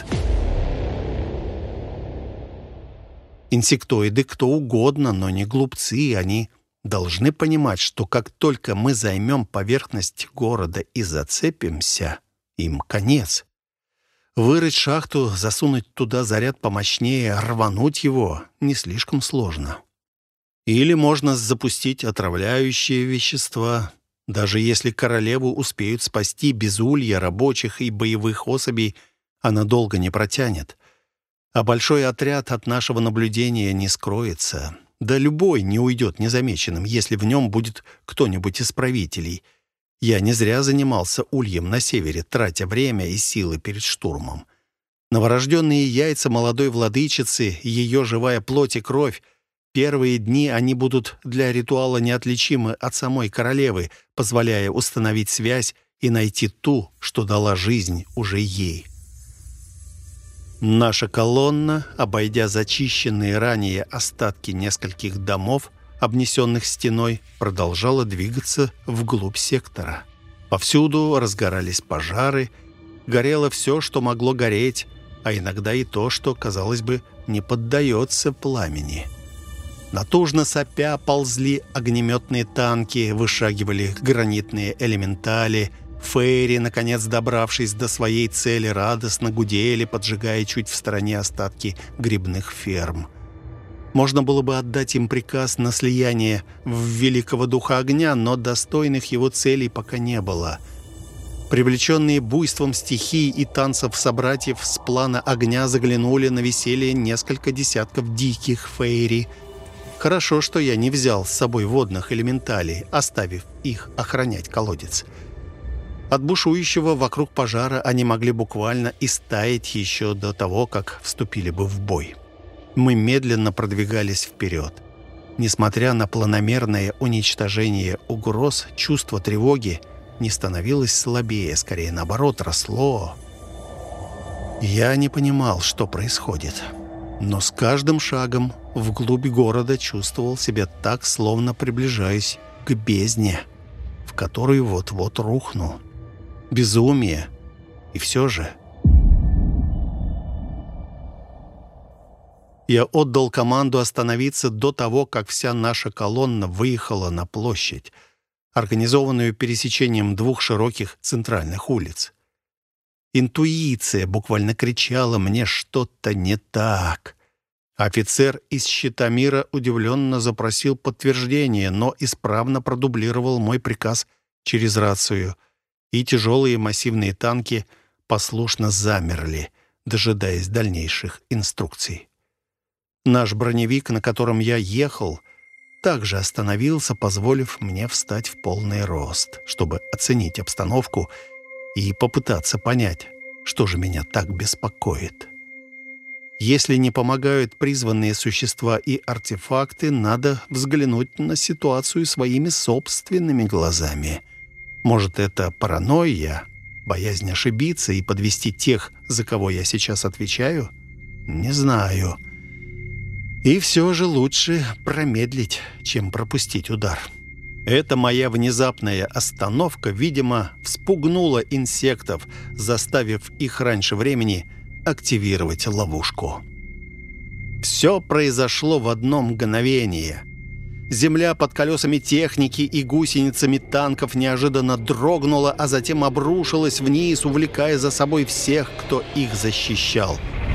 Инсектоиды кто угодно, но не глупцы. Они должны понимать, что как только мы займем поверхность города и зацепимся, им конец. Вырыть шахту, засунуть туда заряд помощнее, рвануть его не слишком сложно. Или можно запустить отравляющие вещества. Даже если королеву успеют спасти, без улья, рабочих и боевых особей она долго не протянет. А большой отряд от нашего наблюдения не скроется. Да любой не уйдет незамеченным, если в нем будет кто-нибудь из правителей. Я не зря занимался ульем на севере, тратя время и силы перед штурмом. Новорожденные яйца молодой владычицы, ее живая плоть и кровь, первые дни они будут для ритуала неотличимы от самой королевы, позволяя установить связь и найти ту, что дала жизнь уже ей. Наша колонна, обойдя зачищенные ранее остатки нескольких домов, обнесенных стеной, продолжала двигаться вглубь сектора. Повсюду разгорались пожары, горело все, что могло гореть, а иногда и то, что, казалось бы, не поддается пламени. Натужно сопя ползли огнеметные танки, вышагивали гранитные элементали. Фейри, наконец добравшись до своей цели, радостно гудели, поджигая чуть в стороне остатки грибных ферм. Можно было бы отдать им приказ на слияние в великого духа огня, но достойных его целей пока не было. Привлеченные буйством стихий и танцев собратьев с плана огня заглянули на веселье несколько десятков диких фейри. Хорошо, что я не взял с собой водных элементалей, оставив их охранять колодец. От бушующего вокруг пожара они могли буквально истаять еще до того, как вступили бы в бой. Мы медленно продвигались вперед. Несмотря на планомерное уничтожение угроз, чувство тревоги не становилось слабее, скорее наоборот, росло. Я не понимал, что происходит, но с каждым шагом вглубь города чувствовал себя так, словно приближаясь к бездне, в которую вот-вот рухну. Безумие. И все же... Я отдал команду остановиться до того, как вся наша колонна выехала на площадь, организованную пересечением двух широких центральных улиц. Интуиция буквально кричала мне: что-то не так. Офицер из Щитомира удивленно запросил подтверждение, но исправно продублировал мой приказ через рацию, и тяжелые массивные танки послушно замерли, дожидаясь дальнейших инструкций. Наш броневик, на котором я ехал, также остановился, позволив мне встать в полный рост, чтобы оценить обстановку и попытаться понять, что же меня так беспокоит. Если не помогают призванные существа и артефакты, надо взглянуть на ситуацию своими собственными глазами. Может, это паранойя, боязнь ошибиться и подвести тех, за кого я сейчас отвечаю? Не знаю. И все же лучше промедлить, чем пропустить удар. Эта моя внезапная остановка, видимо, вспугнула инсектов, заставив их раньше времени активировать ловушку. Все произошло в одно мгновение. Земля под колесами техники и гусеницами танков неожиданно дрогнула, а затем обрушилась вниз, увлекая за собой всех, кто их защищал.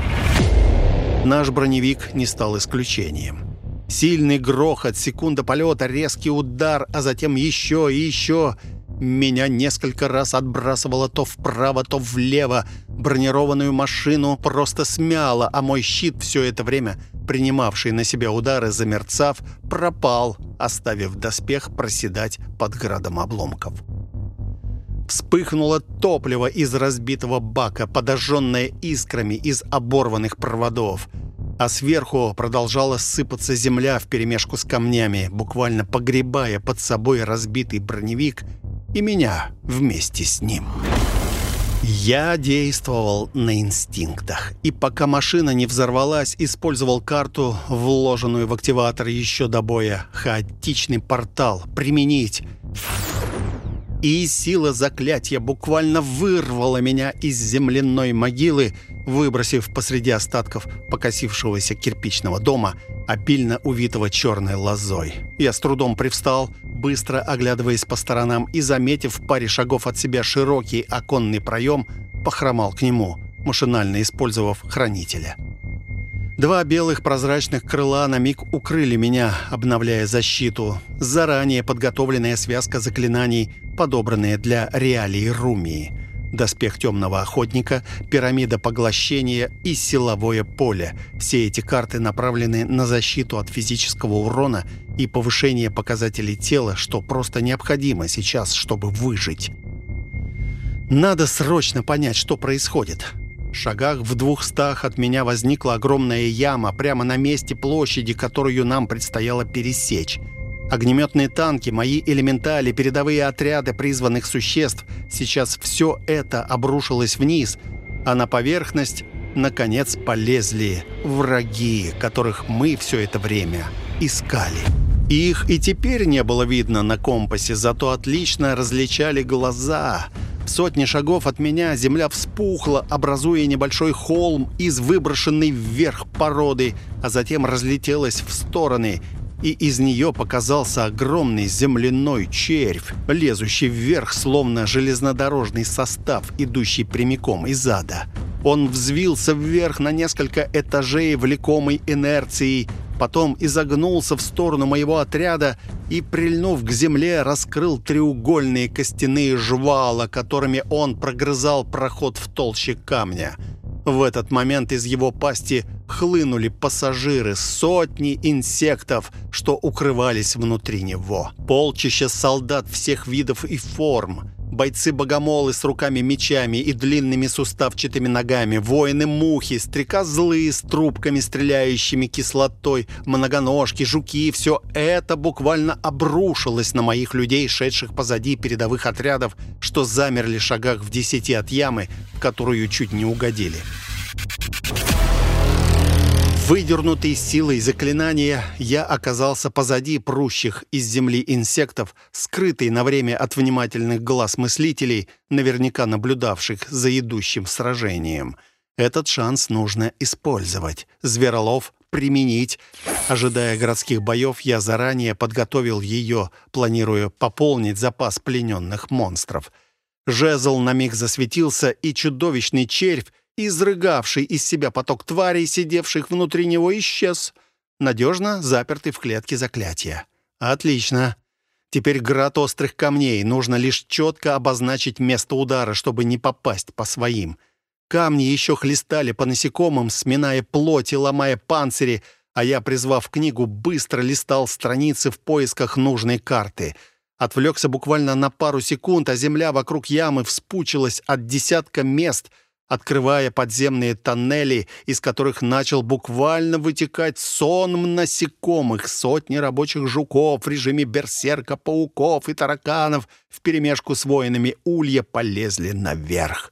Наш броневик не стал исключением. Сильный грохот, секунда полета, резкий удар, а затем еще и еще. Меня несколько раз отбрасывало то вправо, то влево. Бронированную машину просто смяло, а мой щит, все это время принимавший на себя удары, замерцав, пропал, оставив доспех проседать под градом обломков. Вспыхнуло топливо из разбитого бака, подожженное искрами из оборванных проводов. А сверху продолжала сыпаться земля вперемешку с камнями, буквально погребая под собой разбитый броневик и меня вместе с ним. Я действовал на инстинктах, и пока машина не взорвалась, использовал карту, вложенную в активатор еще до боя. Хаотичный портал применить. И сила заклятия буквально вырвала меня из земляной могилы, выбросив посреди остатков покосившегося кирпичного дома, обильно увитого черной лозой. Я с трудом привстал, быстро оглядываясь по сторонам, и, заметив в паре шагов от себя широкий оконный проем, похромал к нему, машинально использовав хранителя. Два белых прозрачных крыла на миг укрыли меня, обновляя защиту. Заранее подготовленная связка заклинаний, подобранная для реалий Румии. Доспех темного охотника, пирамида поглощения и силовое поле. Все эти карты направлены на защиту от физического урона и повышение показателей тела, что просто необходимо сейчас, чтобы выжить. Надо срочно понять, что происходит. В шагах в двухстах от меня возникла огромная яма прямо на месте площади, которую нам предстояло пересечь. Огнеметные танки, мои элементали, передовые отряды призванных существ — сейчас все это обрушилось вниз, а на поверхность, наконец, полезли враги, которых мы все это время искали. Их и теперь не было видно на компасе, зато отлично различали глаза. В сотни шагов от меня земля вспухла, образуя небольшой холм из выброшенной вверх породы, а затем разлетелась в стороны, и из нее показался огромный земляной червь, лезущий вверх, словно железнодорожный состав, идущий прямиком из ада. Он взвился вверх на несколько этажей, влекомой инерцией, потом изогнулся в сторону моего отряда и, прильнув к земле, раскрыл треугольные костяные жвала, которыми он прогрызал проход в толще камня. В этот момент из его пасти хлынули пассажиры, сотни инсектов, что укрывались внутри него. Полчища солдат всех видов и форм. Бойцы-богомолы с руками-мечами и длинными суставчатыми ногами, воины-мухи, стрекозлы с трубками, стреляющими кислотой, многоножки, жуки — все это буквально обрушилось на моих людей, шедших позади передовых отрядов, что замерли в шагах в десяти от ямы, в которую чуть не угодили. Выдернутый силой заклинания, я оказался позади прущих из земли инсектов, скрытый на время от внимательных глаз мыслителей, наверняка наблюдавших за идущим сражением. Этот шанс нужно использовать. Зверолов применить. Ожидая городских боев, я заранее подготовил ее, планируя пополнить запас плененных монстров. Жезл на миг засветился, и чудовищный червь, изрыгавший из себя поток тварей, сидевших внутри него, исчез, надежно запертый в клетке заклятия. Отлично. Теперь град острых камней. Нужно лишь четко обозначить место удара, чтобы не попасть по своим. Камни еще хлестали по насекомым, сминая плоть и ломая панцири, а я, призвав книгу, быстро листал страницы в поисках нужной карты. Отвлекся буквально на пару секунд, а земля вокруг ямы вспучилась от десятка мест, открывая подземные тоннели, из которых начал буквально вытекать сон насекомых. Сотни рабочих жуков в режиме берсерка, пауков и тараканов вперемешку с воинами улья полезли наверх.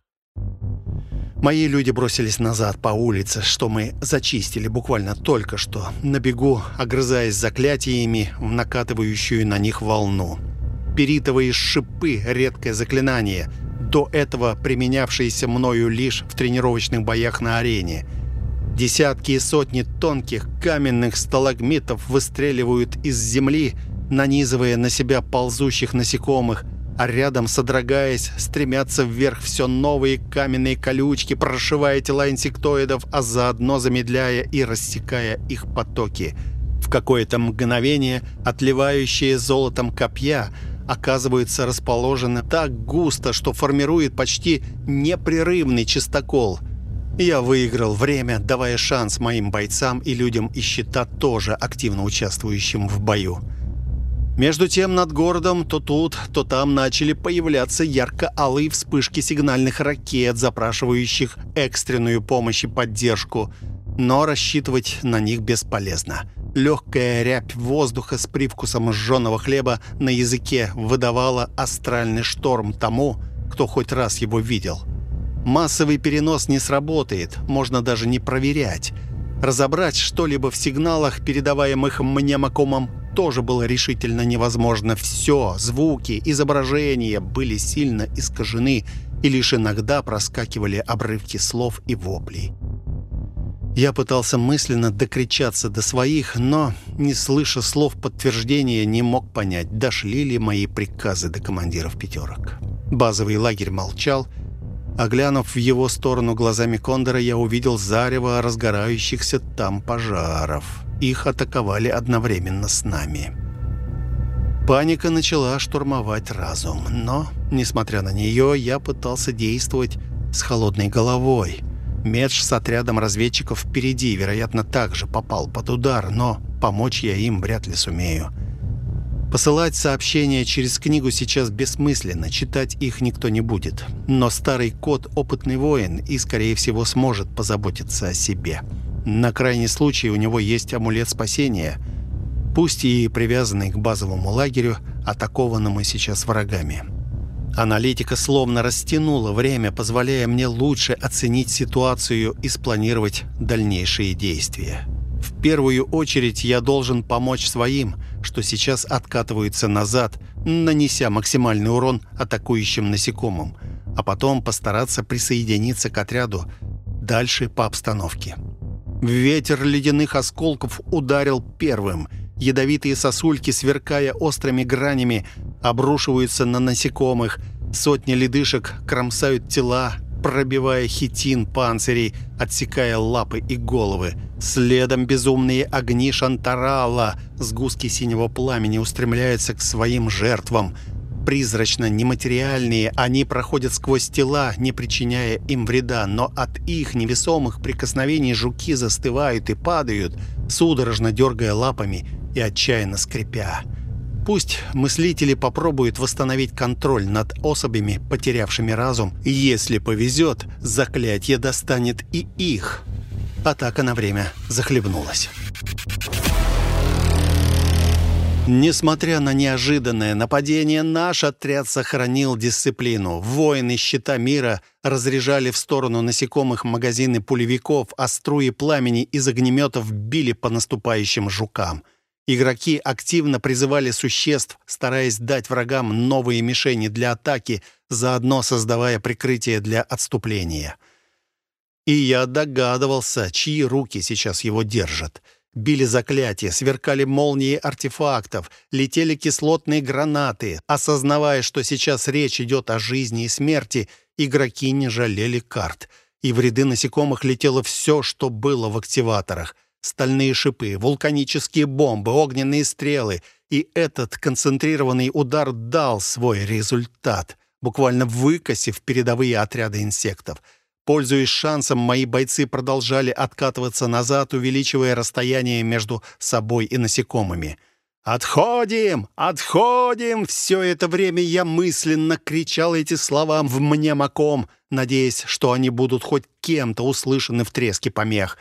Мои люди бросились назад по улице, что мы зачистили буквально только что, на бегу, огрызаясь заклятиями в накатывающую на них волну. Перитовые шипы — редкое заклинание, до этого применявшееся мною лишь в тренировочных боях на арене. Десятки и сотни тонких каменных сталагмитов выстреливают из земли, нанизывая на себя ползущих насекомых, а рядом, содрогаясь, стремятся вверх все новые каменные колючки, прошивая тела инсектоидов, а заодно замедляя и рассекая их потоки. В какое-то мгновение отливающие золотом копья оказываются расположены так густо, что формирует почти непрерывный чистокол. Я выиграл время, давая шанс моим бойцам и людям из щита, тоже активно участвующим в бою. Между тем над городом то тут, то там начали появляться ярко-алые вспышки сигнальных ракет, запрашивающих экстренную помощь и поддержку, но рассчитывать на них бесполезно. Легкая рябь воздуха с привкусом сжженного хлеба на языке выдавала астральный шторм тому, кто хоть раз его видел. Массовый перенос не сработает, можно даже не проверять. Разобрать что-либо в сигналах, передаваемых мнемокомом, тоже было решительно невозможно. Все, звуки, изображения были сильно искажены, и лишь иногда проскакивали обрывки слов и воплей. Я пытался мысленно докричаться до своих, но, не слыша слов подтверждения, не мог понять, дошли ли мои приказы до командиров пятерок. Базовый лагерь молчал, а глянув в его сторону глазами Кондора, я увидел зарево разгорающихся там пожаров. Их атаковали одновременно с нами. Паника начала штурмовать разум, но, несмотря на нее, я пытался действовать с холодной головой. Медж с отрядом разведчиков впереди, вероятно, также попал под удар, но помочь я им вряд ли сумею. Посылать сообщения через книгу сейчас бессмысленно, читать их никто не будет. Но старый кот – опытный воин и, скорее всего, сможет позаботиться о себе. На крайний случай у него есть амулет спасения, пусть и привязанный к базовому лагерю, атакованному сейчас врагами. Аналитика словно растянула время, позволяя мне лучше оценить ситуацию и спланировать дальнейшие действия. В первую очередь я должен помочь своим, что сейчас откатываются назад, нанеся максимальный урон атакующим насекомым, а потом постараться присоединиться к отряду дальше по обстановке. Ветер ледяных осколков ударил первым. Ядовитые сосульки, сверкая острыми гранями, обрушиваются на насекомых. Сотни ледышек кромсают тела, пробивая хитин панцирей, отсекая лапы и головы. Следом безумные огни Шантарала, сгустки синего пламени, устремляются к своим жертвам. Призрачно-нематериальные, они проходят сквозь тела, не причиняя им вреда, но от их невесомых прикосновений жуки застывают и падают, судорожно дергая лапами и отчаянно скрипя. Пусть мыслители попробуют восстановить контроль над особями, потерявшими разум, и если повезет, заклятие достанет и их. Атака на время захлебнулась. Несмотря на неожиданное нападение, наш отряд сохранил дисциплину. Воины щита мира разряжали в сторону насекомых магазины пулевиков, а струи пламени из огнеметов били по наступающим жукам. Игроки активно призывали существ, стараясь дать врагам новые мишени для атаки, заодно создавая прикрытие для отступления. И я догадывался, чьи руки сейчас его держат. Били заклятия, сверкали молнии артефактов, летели кислотные гранаты. Осознавая, что сейчас речь идет о жизни и смерти, игроки не жалели карт. И в ряды насекомых летело все, что было в активаторах. Стальные шипы, вулканические бомбы, огненные стрелы. И этот концентрированный удар дал свой результат, буквально выкосив передовые отряды инсектов. Пользуясь шансом, мои бойцы продолжали откатываться назад, увеличивая расстояние между собой и насекомыми. «Отходим! Отходим!» Все это время я мысленно кричал эти слова в мнемоком, надеясь, что они будут хоть кем-то услышаны в треске помех.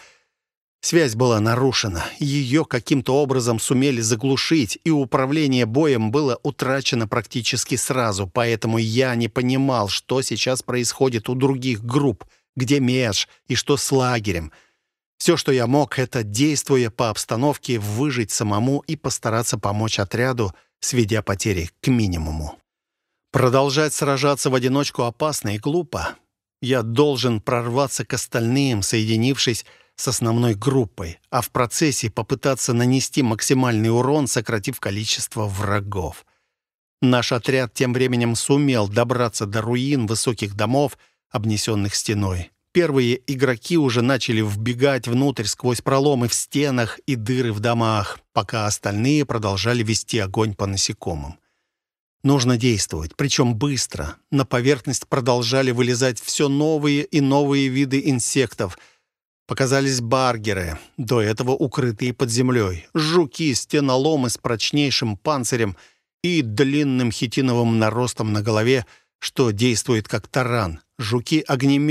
Связь была нарушена, ее каким-то образом сумели заглушить, и управление боем было утрачено практически сразу, поэтому я не понимал, что сейчас происходит у других групп, где Медж и что с лагерем. Все, что я мог, это, действуя по обстановке, выжить самому и постараться помочь отряду, сведя потери к минимуму. Продолжать сражаться в одиночку опасно и глупо. Я должен прорваться к остальным, соединившись с основной группой, а в процессе попытаться нанести максимальный урон, сократив количество врагов. Наш отряд тем временем сумел добраться до руин высоких домов, обнесенных стеной. Первые игроки уже начали вбегать внутрь сквозь проломы в стенах и дыры в домах, пока остальные продолжали вести огонь по насекомым. Нужно действовать, причем быстро. На поверхность продолжали вылезать все новые и новые виды инсектов. Показались баргеры, до этого укрытые под землей, жуки-стеноломы с прочнейшим панцирем и длинным хитиновым наростом на голове, что действует как таран,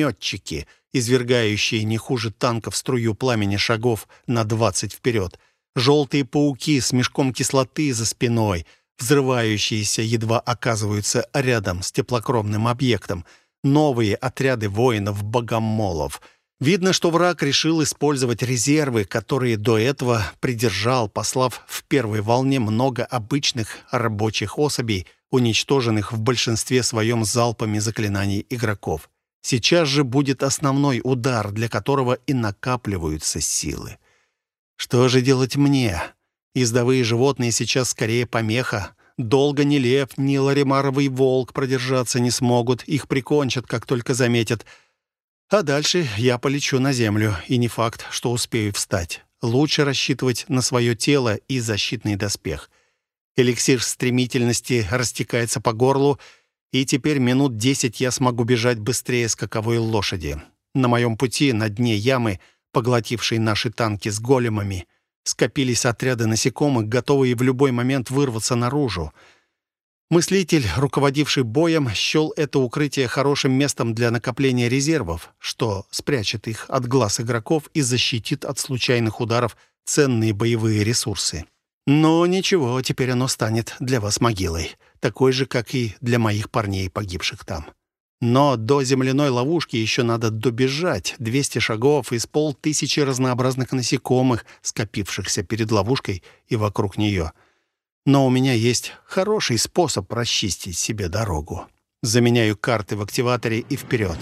жуки-огнеметчики, извергающие не хуже танков струю пламени шагов на двадцать вперед. Желтые пауки с мешком кислоты за спиной, взрывающиеся едва оказываются рядом с теплокровным объектом. Новые отряды воинов-богомолов. Видно, что враг решил использовать резервы, которые до этого придержал, послав в первой волне много обычных рабочих особей, уничтоженных в большинстве своем залпами заклинаний игроков. Сейчас же будет основной удар, для которого и накапливаются силы. Что же делать мне? Ездовые животные сейчас скорее помеха. Долго ни лев, ни ларимаровый волк продержаться не смогут. Их прикончат, как только заметят. А дальше я полечу на землю, и не факт, что успею встать. Лучше рассчитывать на свое тело и защитный доспех. Эликсир стремительности растекается по горлу, и теперь минут десять я смогу бежать быстрее скаковой лошади. На моем пути, на дне ямы, поглотившей наши танки с големами, скопились отряды насекомых, готовые в любой момент вырваться наружу. Мыслитель, руководивший боем, счел это укрытие хорошим местом для накопления резервов, что спрячет их от глаз игроков и защитит от случайных ударов ценные боевые ресурсы. Но ничего, теперь оно станет для вас могилой, такой же, как и для моих парней, погибших там. Но до земляной ловушки еще надо добежать. двести шагов из полтысячи разнообразных насекомых, скопившихся перед ловушкой и вокруг нее. Но у меня есть хороший способ расчистить себе дорогу. Заменяю карты в активаторе и вперед.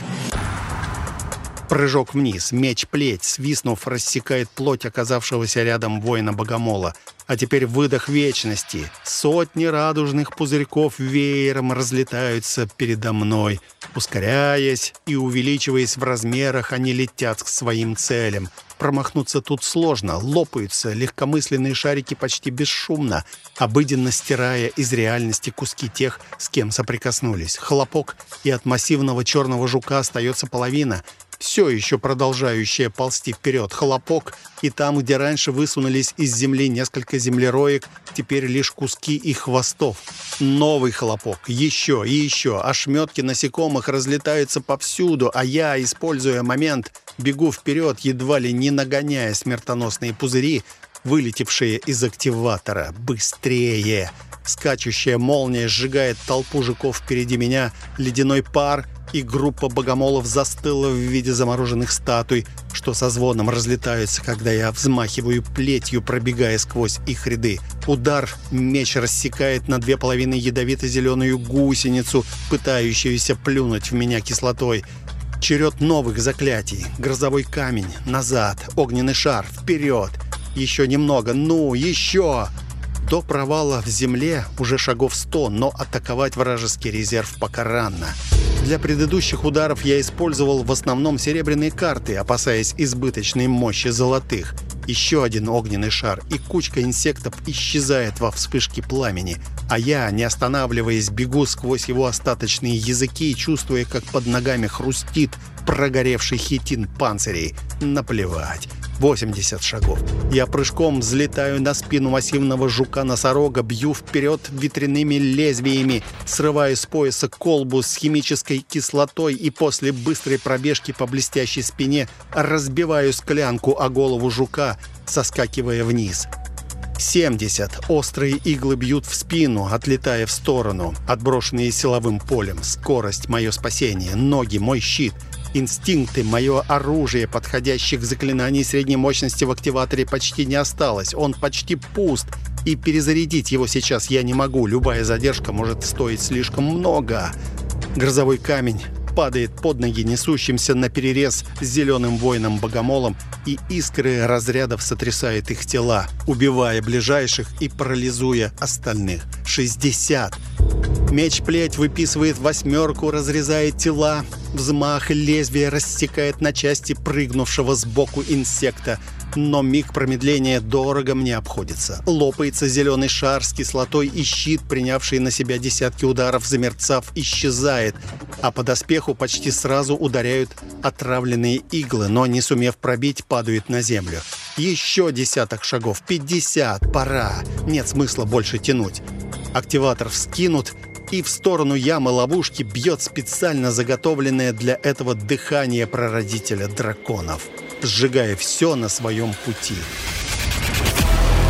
Прыжок вниз, меч-плеть, свистнув, рассекает плоть оказавшегося рядом воина-богомола. А теперь выдох вечности. Сотни радужных пузырьков веером разлетаются передо мной. Ускоряясь и увеличиваясь в размерах, они летят к своим целям. Промахнуться тут сложно. Лопаются легкомысленные шарики почти бесшумно, обыденно стирая из реальности куски тех, с кем соприкоснулись. Хлопок, и от массивного черного жука остается половина, все еще продолжающая ползти вперед. Хлопок, и там, где раньше высунулись из земли несколько землероек, теперь лишь куски их хвостов. Новый хлопок, еще и еще. Ошметки насекомых разлетаются повсюду, а я, используя момент, бегу вперед, едва ли не нагоняя смертоносные пузыри, вылетевшие из активатора. Быстрее! Скачущая молния сжигает толпу жуков впереди меня, ледяной пар, и группа богомолов застыла в виде замороженных статуй, что со звоном разлетаются, когда я взмахиваю плетью, пробегая сквозь их ряды. Удар, меч рассекает на две половины ядовито-зеленую гусеницу, пытающуюся плюнуть в меня кислотой. Черед новых заклятий. Грозовой камень. Назад. Огненный шар. Вперед. Еще немного. Ну, еще! До провала в земле уже шагов сто, но атаковать вражеский резерв пока рано. Для предыдущих ударов я использовал в основном серебряные карты, опасаясь избыточной мощи золотых. Еще один огненный шар, и кучка инсектов исчезает во вспышке пламени. А я, не останавливаясь, бегу сквозь его остаточные языки, чувствуя, как под ногами хрустит прогоревший хитин панцирей. Наплевать. восемьдесят шагов. Я прыжком взлетаю на спину массивного жука-носорога, бью вперед ветряными лезвиями, срываю с пояса колбу с химической кислотой и после быстрой пробежки по блестящей спине разбиваю склянку о голову жука, соскакивая вниз. семьдесят. Острые иглы бьют в спину, отлетая в сторону, отброшенные силовым полем. Скорость — мое спасение, ноги — мой щит. Инстинкты — мое оружие. Подходящих заклинаний средней мощности в активаторе почти не осталось. Он почти пуст, и перезарядить его сейчас я не могу. Любая задержка может стоить слишком много. Грозовой камень падает под ноги несущимся наперерез с зеленым воином-богомолом, и искры разрядов сотрясают их тела, убивая ближайших и парализуя остальных. шестьдесят. Меч-плеть выписывает восьмерку, разрезает тела. Взмах лезвия рассекает на части прыгнувшего сбоку инсекта. Но миг промедления дорого мне обходится. Лопается зеленый шар с кислотой, и щит, принявший на себя десятки ударов, замерцав, исчезает. А по доспеху почти сразу ударяют отравленные иглы, но, не сумев пробить, падают на землю. Еще десяток шагов. пятьдесят. Пора. Нет смысла больше тянуть. Активатор вскинут, и в сторону ямы ловушки бьет специально заготовленное для этого дыхание прародителя драконов, сжигая все на своем пути.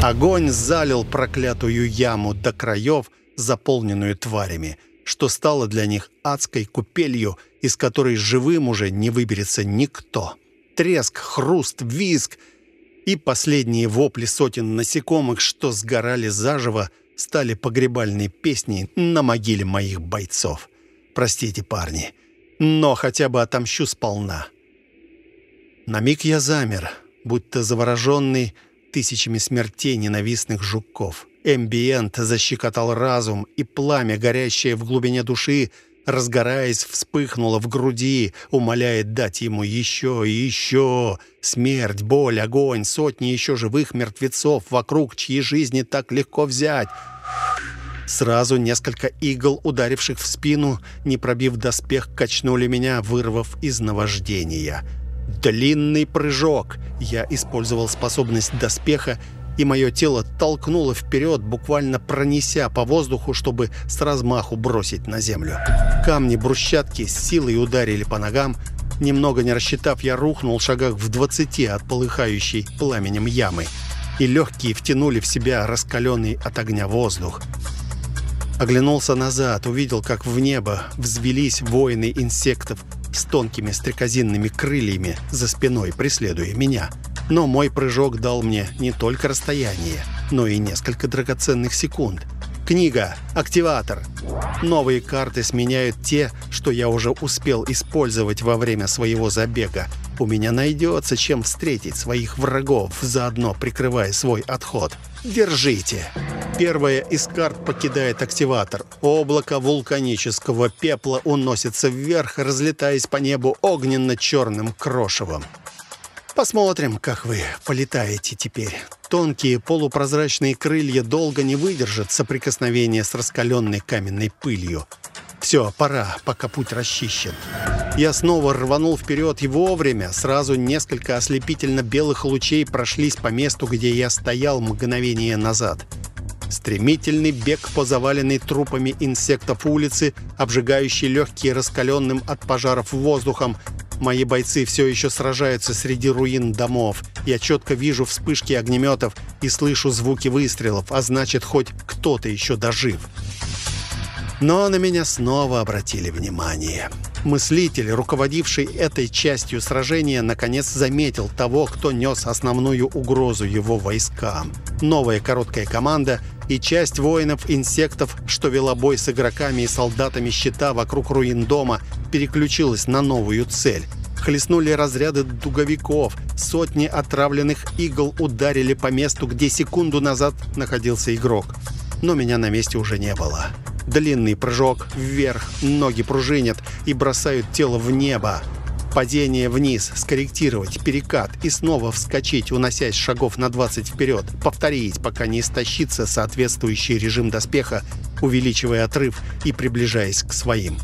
Огонь залил проклятую яму до краев, заполненную тварями, что стало для них адской купелью, из которой живым уже не выберется никто. Треск, хруст, визг и последние вопли сотен насекомых, что сгорали заживо, стали погребальной песней на могиле моих бойцов. Простите, парни, но хотя бы отомщу сполна. На миг я замер, будто завороженный тысячами смертей ненавистных жуков. Эмбиент защекотал разум, и пламя, горящее в глубине души, разгораясь, вспыхнуло в груди, умоляет дать ему еще и еще. Смерть, боль, огонь, сотни еще живых мертвецов вокруг, чьи жизни так легко взять. Сразу несколько игл, ударивших в спину, не пробив доспех, качнули меня, вырвав из наваждения. Длинный прыжок. Я использовал способность доспеха, и мое тело толкнуло вперед, буквально пронеся по воздуху, чтобы с размаху бросить на землю. Камни брусчатки с силой ударили по ногам. Немного не рассчитав, я рухнул в шагах в двадцати от полыхающей пламенем ямы, и легкие втянули в себя раскаленный от огня воздух. Оглянулся назад, увидел, как в небо взвелись воины инсектов с тонкими стрекозинными крыльями за спиной, преследуя меня. Но мой прыжок дал мне не только расстояние, но и несколько драгоценных секунд. Книга, активатор. Новые карты сменяют те, что я уже успел использовать во время своего забега. У меня найдется, чем встретить своих врагов, заодно прикрывая свой отход. Держите. Первая из карт покидает активатор. Облако вулканического пепла уносится вверх, разлетаясь по небу огненно-черным крошевом. Посмотрим, как вы полетаете теперь. Тонкие полупрозрачные крылья долго не выдержат соприкосновения с раскаленной каменной пылью. Все, пора, пока путь расчищен. Я снова рванул вперед, и вовремя сразу несколько ослепительно-белых лучей прошлись по месту, где я стоял мгновение назад. Стремительный бег по заваленной трупами инсектов улице, обжигающий легкие раскаленным от пожаров воздухом. Мои бойцы все еще сражаются среди руин домов. Я четко вижу вспышки огнеметов и слышу звуки выстрелов, а значит, хоть кто-то еще дожив. Но на меня снова обратили внимание. Мыслитель, руководивший этой частью сражения, наконец заметил того, кто нес основную угрозу его войскам. Новая короткая команда и часть воинов-инсектов, что вела бой с игроками и солдатами щита вокруг руин дома, переключилась на новую цель. Хлестнули разряды дуговиков, сотни отравленных игл ударили по месту, где секунду назад находился игрок. Но меня на месте уже не было. Длинный прыжок вверх, ноги пружинят и бросают тело в небо. Падение вниз, скорректировать, перекат и снова вскочить, уносясь шагов на двадцать вперед. Повторить, пока не истощится соответствующий режим доспеха, увеличивая отрыв и приближаясь к своим.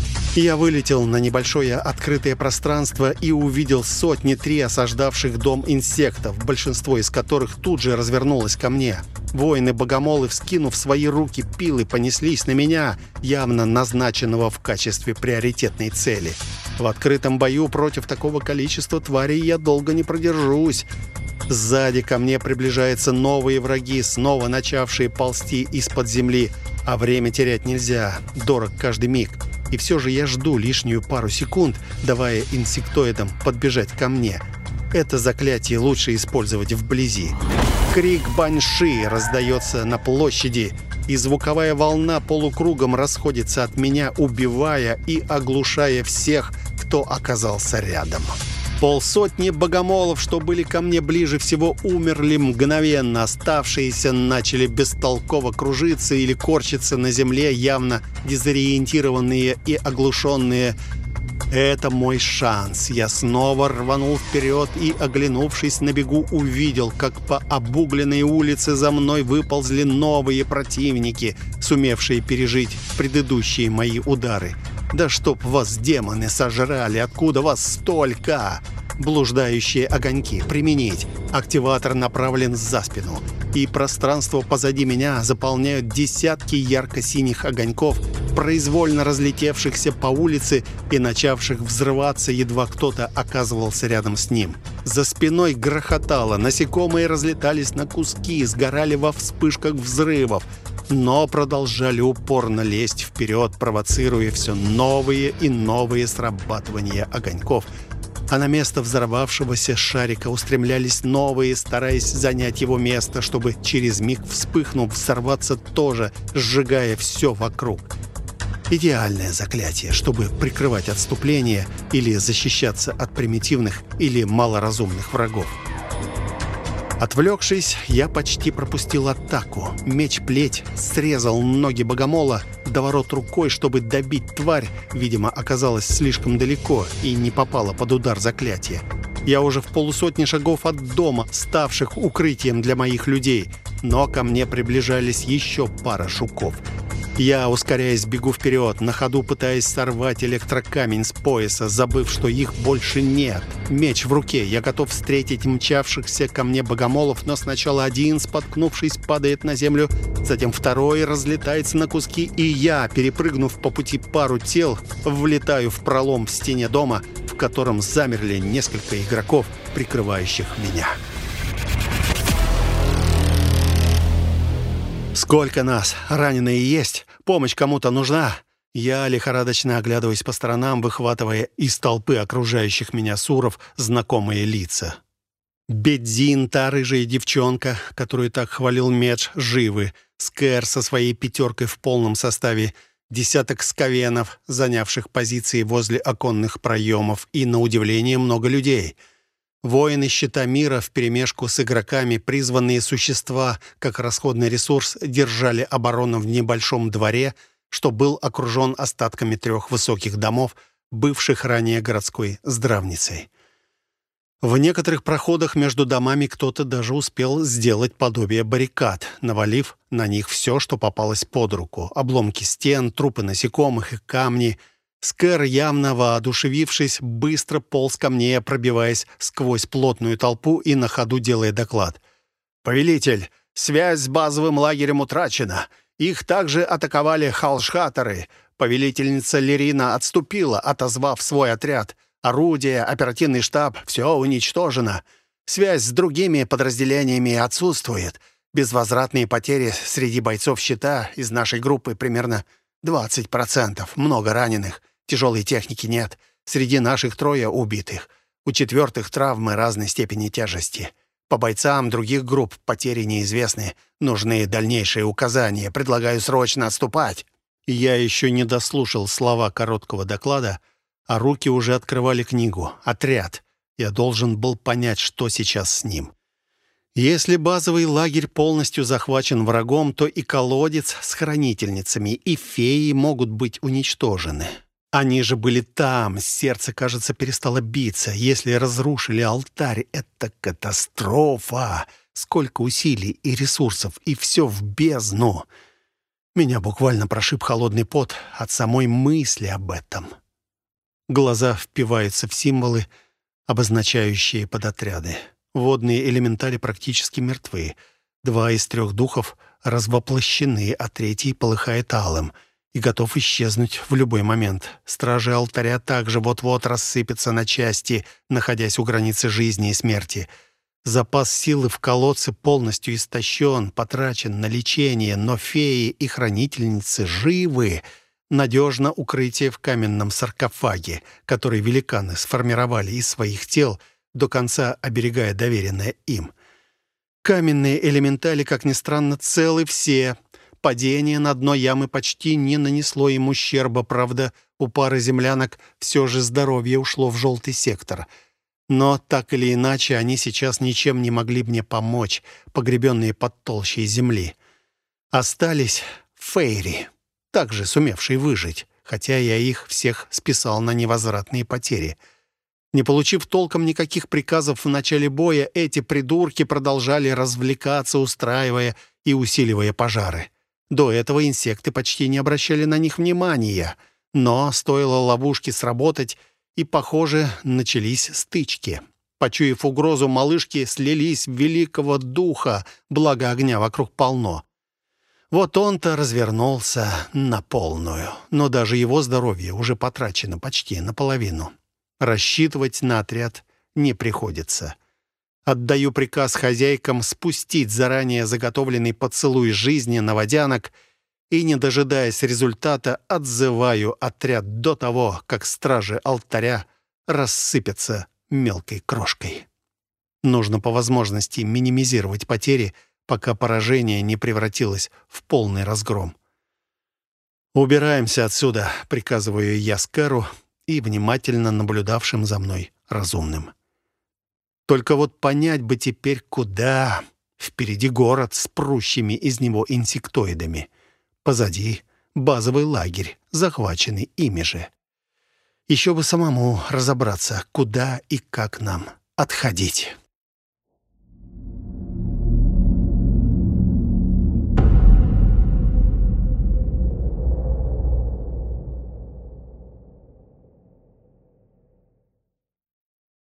Я вылетел на небольшое открытое пространство и увидел сотни три осаждавших дом инсектов, большинство из которых тут же развернулось ко мне. Воины-богомолы, вскинув свои руки пилы, понеслись на меня, явно назначенного в качестве приоритетной цели. В открытом бою против такого количества тварей я долго не продержусь. Сзади ко мне приближаются новые враги, снова начавшие ползти из-под земли. А время терять нельзя, дорог каждый миг. И все же я жду лишнюю пару секунд, давая инсектоидам подбежать ко мне. Это заклятие лучше использовать вблизи. Крик банши раздается на площади, и звуковая волна полукругом расходится от меня, убивая и оглушая всех, кто оказался рядом. Полсотни богомолов, что были ко мне ближе всего, умерли мгновенно. Оставшиеся начали бестолково кружиться или корчиться на земле, явно дезориентированные и оглушенные. Это мой шанс. Я снова рванул вперед и, оглянувшись на бегу, увидел, как по обугленной улице за мной выползли новые противники, сумевшие пережить предыдущие мои удары. Да чтоб вас демоны сожрали! Откуда вас столько? Блуждающие огоньки. Применить. Активатор направлен за спину. И пространство позади меня заполняют десятки ярко-синих огоньков, произвольно разлетевшихся по улице и начавших взрываться, едва кто-то оказывался рядом с ним. За спиной грохотало, насекомые разлетались на куски, сгорали во вспышках взрывов, но продолжали упорно лезть вперед, провоцируя все новые и новые срабатывания огоньков. А на место взорвавшегося шарика устремлялись новые, стараясь занять его место, чтобы через миг, вспыхнув, взорваться тоже, сжигая все вокруг. Идеальное заклятие, чтобы прикрывать отступление или защищаться от примитивных или малоразумных врагов. Отвлекшись, я почти пропустил атаку. Меч-плеть срезал ноги богомола, до ворот рукой, чтобы добить тварь, видимо, оказалась слишком далеко и не попала под удар заклятия. Я уже в полусотни шагов от дома, ставших укрытием для моих людей, но ко мне приближались еще пара жуков. Я, ускоряясь, бегу вперед, на ходу пытаясь сорвать электрокамень с пояса, забыв, что их больше нет. Меч в руке, я готов встретить мчавшихся ко мне богомолов, но сначала один, споткнувшись, падает на землю, затем второй разлетается на куски, и я, перепрыгнув по пути пару тел, влетаю в пролом в стене дома, в котором замерли несколько игроков, прикрывающих меня. «Сколько нас? Раненые есть? Помощь кому-то нужна?» Я лихорадочно оглядываюсь по сторонам, выхватывая из толпы окружающих меня суров знакомые лица. Бедзин, та рыжая девчонка, которую так хвалил Медж, живы. Скэр со своей пятеркой в полном составе. Десяток скавенов, занявших позиции возле оконных проемов. И, на удивление, много людей. Воины щита мира вперемешку с игроками, призванные существа, как расходный ресурс, держали оборону в небольшом дворе, что был окружен остатками трех высоких домов, бывших ранее городской здравницей. В некоторых проходах между домами кто-то даже успел сделать подобие баррикад, навалив на них все, что попалось под руку: обломки стен, трупы насекомых и камни. Скэр, явно воодушевившись, быстро полз ко мне, пробиваясь сквозь плотную толпу и на ходу делая доклад. «Повелитель, связь с базовым лагерем утрачена. Их также атаковали халшхаторы. Повелительница Лерина отступила, отозвав свой отряд. Орудия, оперативный штаб — все уничтожено. Связь с другими подразделениями отсутствует. Безвозвратные потери среди бойцов щита из нашей группы примерно двадцать процентов. Много раненых. Тяжелой техники нет. Среди наших трое убитых. У четвертых травмы разной степени тяжести. По бойцам других групп потери неизвестны. Нужны дальнейшие указания. Предлагаю срочно отступать». Я еще не дослушал слова короткого доклада, а руки уже открывали книгу. «Отряд». Я должен был понять, что сейчас с ним. Если базовый лагерь полностью захвачен врагом, то и колодец с хранительницами, и феи могут быть уничтожены. Они же были там, сердце, кажется, перестало биться. Если разрушили алтарь, это катастрофа. Сколько усилий и ресурсов, и все в бездну. Меня буквально прошиб холодный пот от самой мысли об этом. Глаза впиваются в символы, обозначающие подотряды. Водные элементали практически мертвы. Два из трех духов развоплощены, а третий полыхает алым и готов исчезнуть в любой момент. Стражи алтаря также вот-вот рассыпятся на части, находясь у границы жизни и смерти. Запас силы в колодце полностью истощен, потрачен на лечение, но феи и хранительницы живы. Надежно укрытие в каменном саркофаге, который великаны сформировали из своих тел, до конца оберегая доверенное им. Каменные элементали, как ни странно, целы все. Падение на дно ямы почти не нанесло им ущерба, правда, у пары землянок все же здоровье ушло в желтый сектор. Но так или иначе они сейчас ничем не могли мне помочь, погребенные под толщей земли. Остались фейри, также сумевшие выжить, хотя я их всех списал на невозвратные потери. Не получив толком никаких приказов в начале боя, эти придурки продолжали развлекаться, устраивая и усиливая пожары. До этого инсекты почти не обращали на них внимания, но стоило ловушке сработать, и, похоже, начались стычки. Почуяв угрозу, малышки слились в великого духа, благо огня вокруг полно. Вот он-то развернулся на полную, но даже его здоровье уже потрачено почти наполовину. Рассчитывать на отряд не приходится. Отдаю приказ хозяйкам спустить заранее заготовленный поцелуй жизни на водянок и, не дожидаясь результата, отзываю отряд до того, как стражи алтаря рассыпятся мелкой крошкой. Нужно по возможности минимизировать потери, пока поражение не превратилось в полный разгром. «Убираемся отсюда», — приказываю я Скэру и внимательно наблюдавшим за мной разумным. Только вот понять бы теперь, куда. Впереди город с прущими из него инсектоидами. Позади базовый лагерь, захваченный ими же. Еще бы самому разобраться, куда и как нам отходить.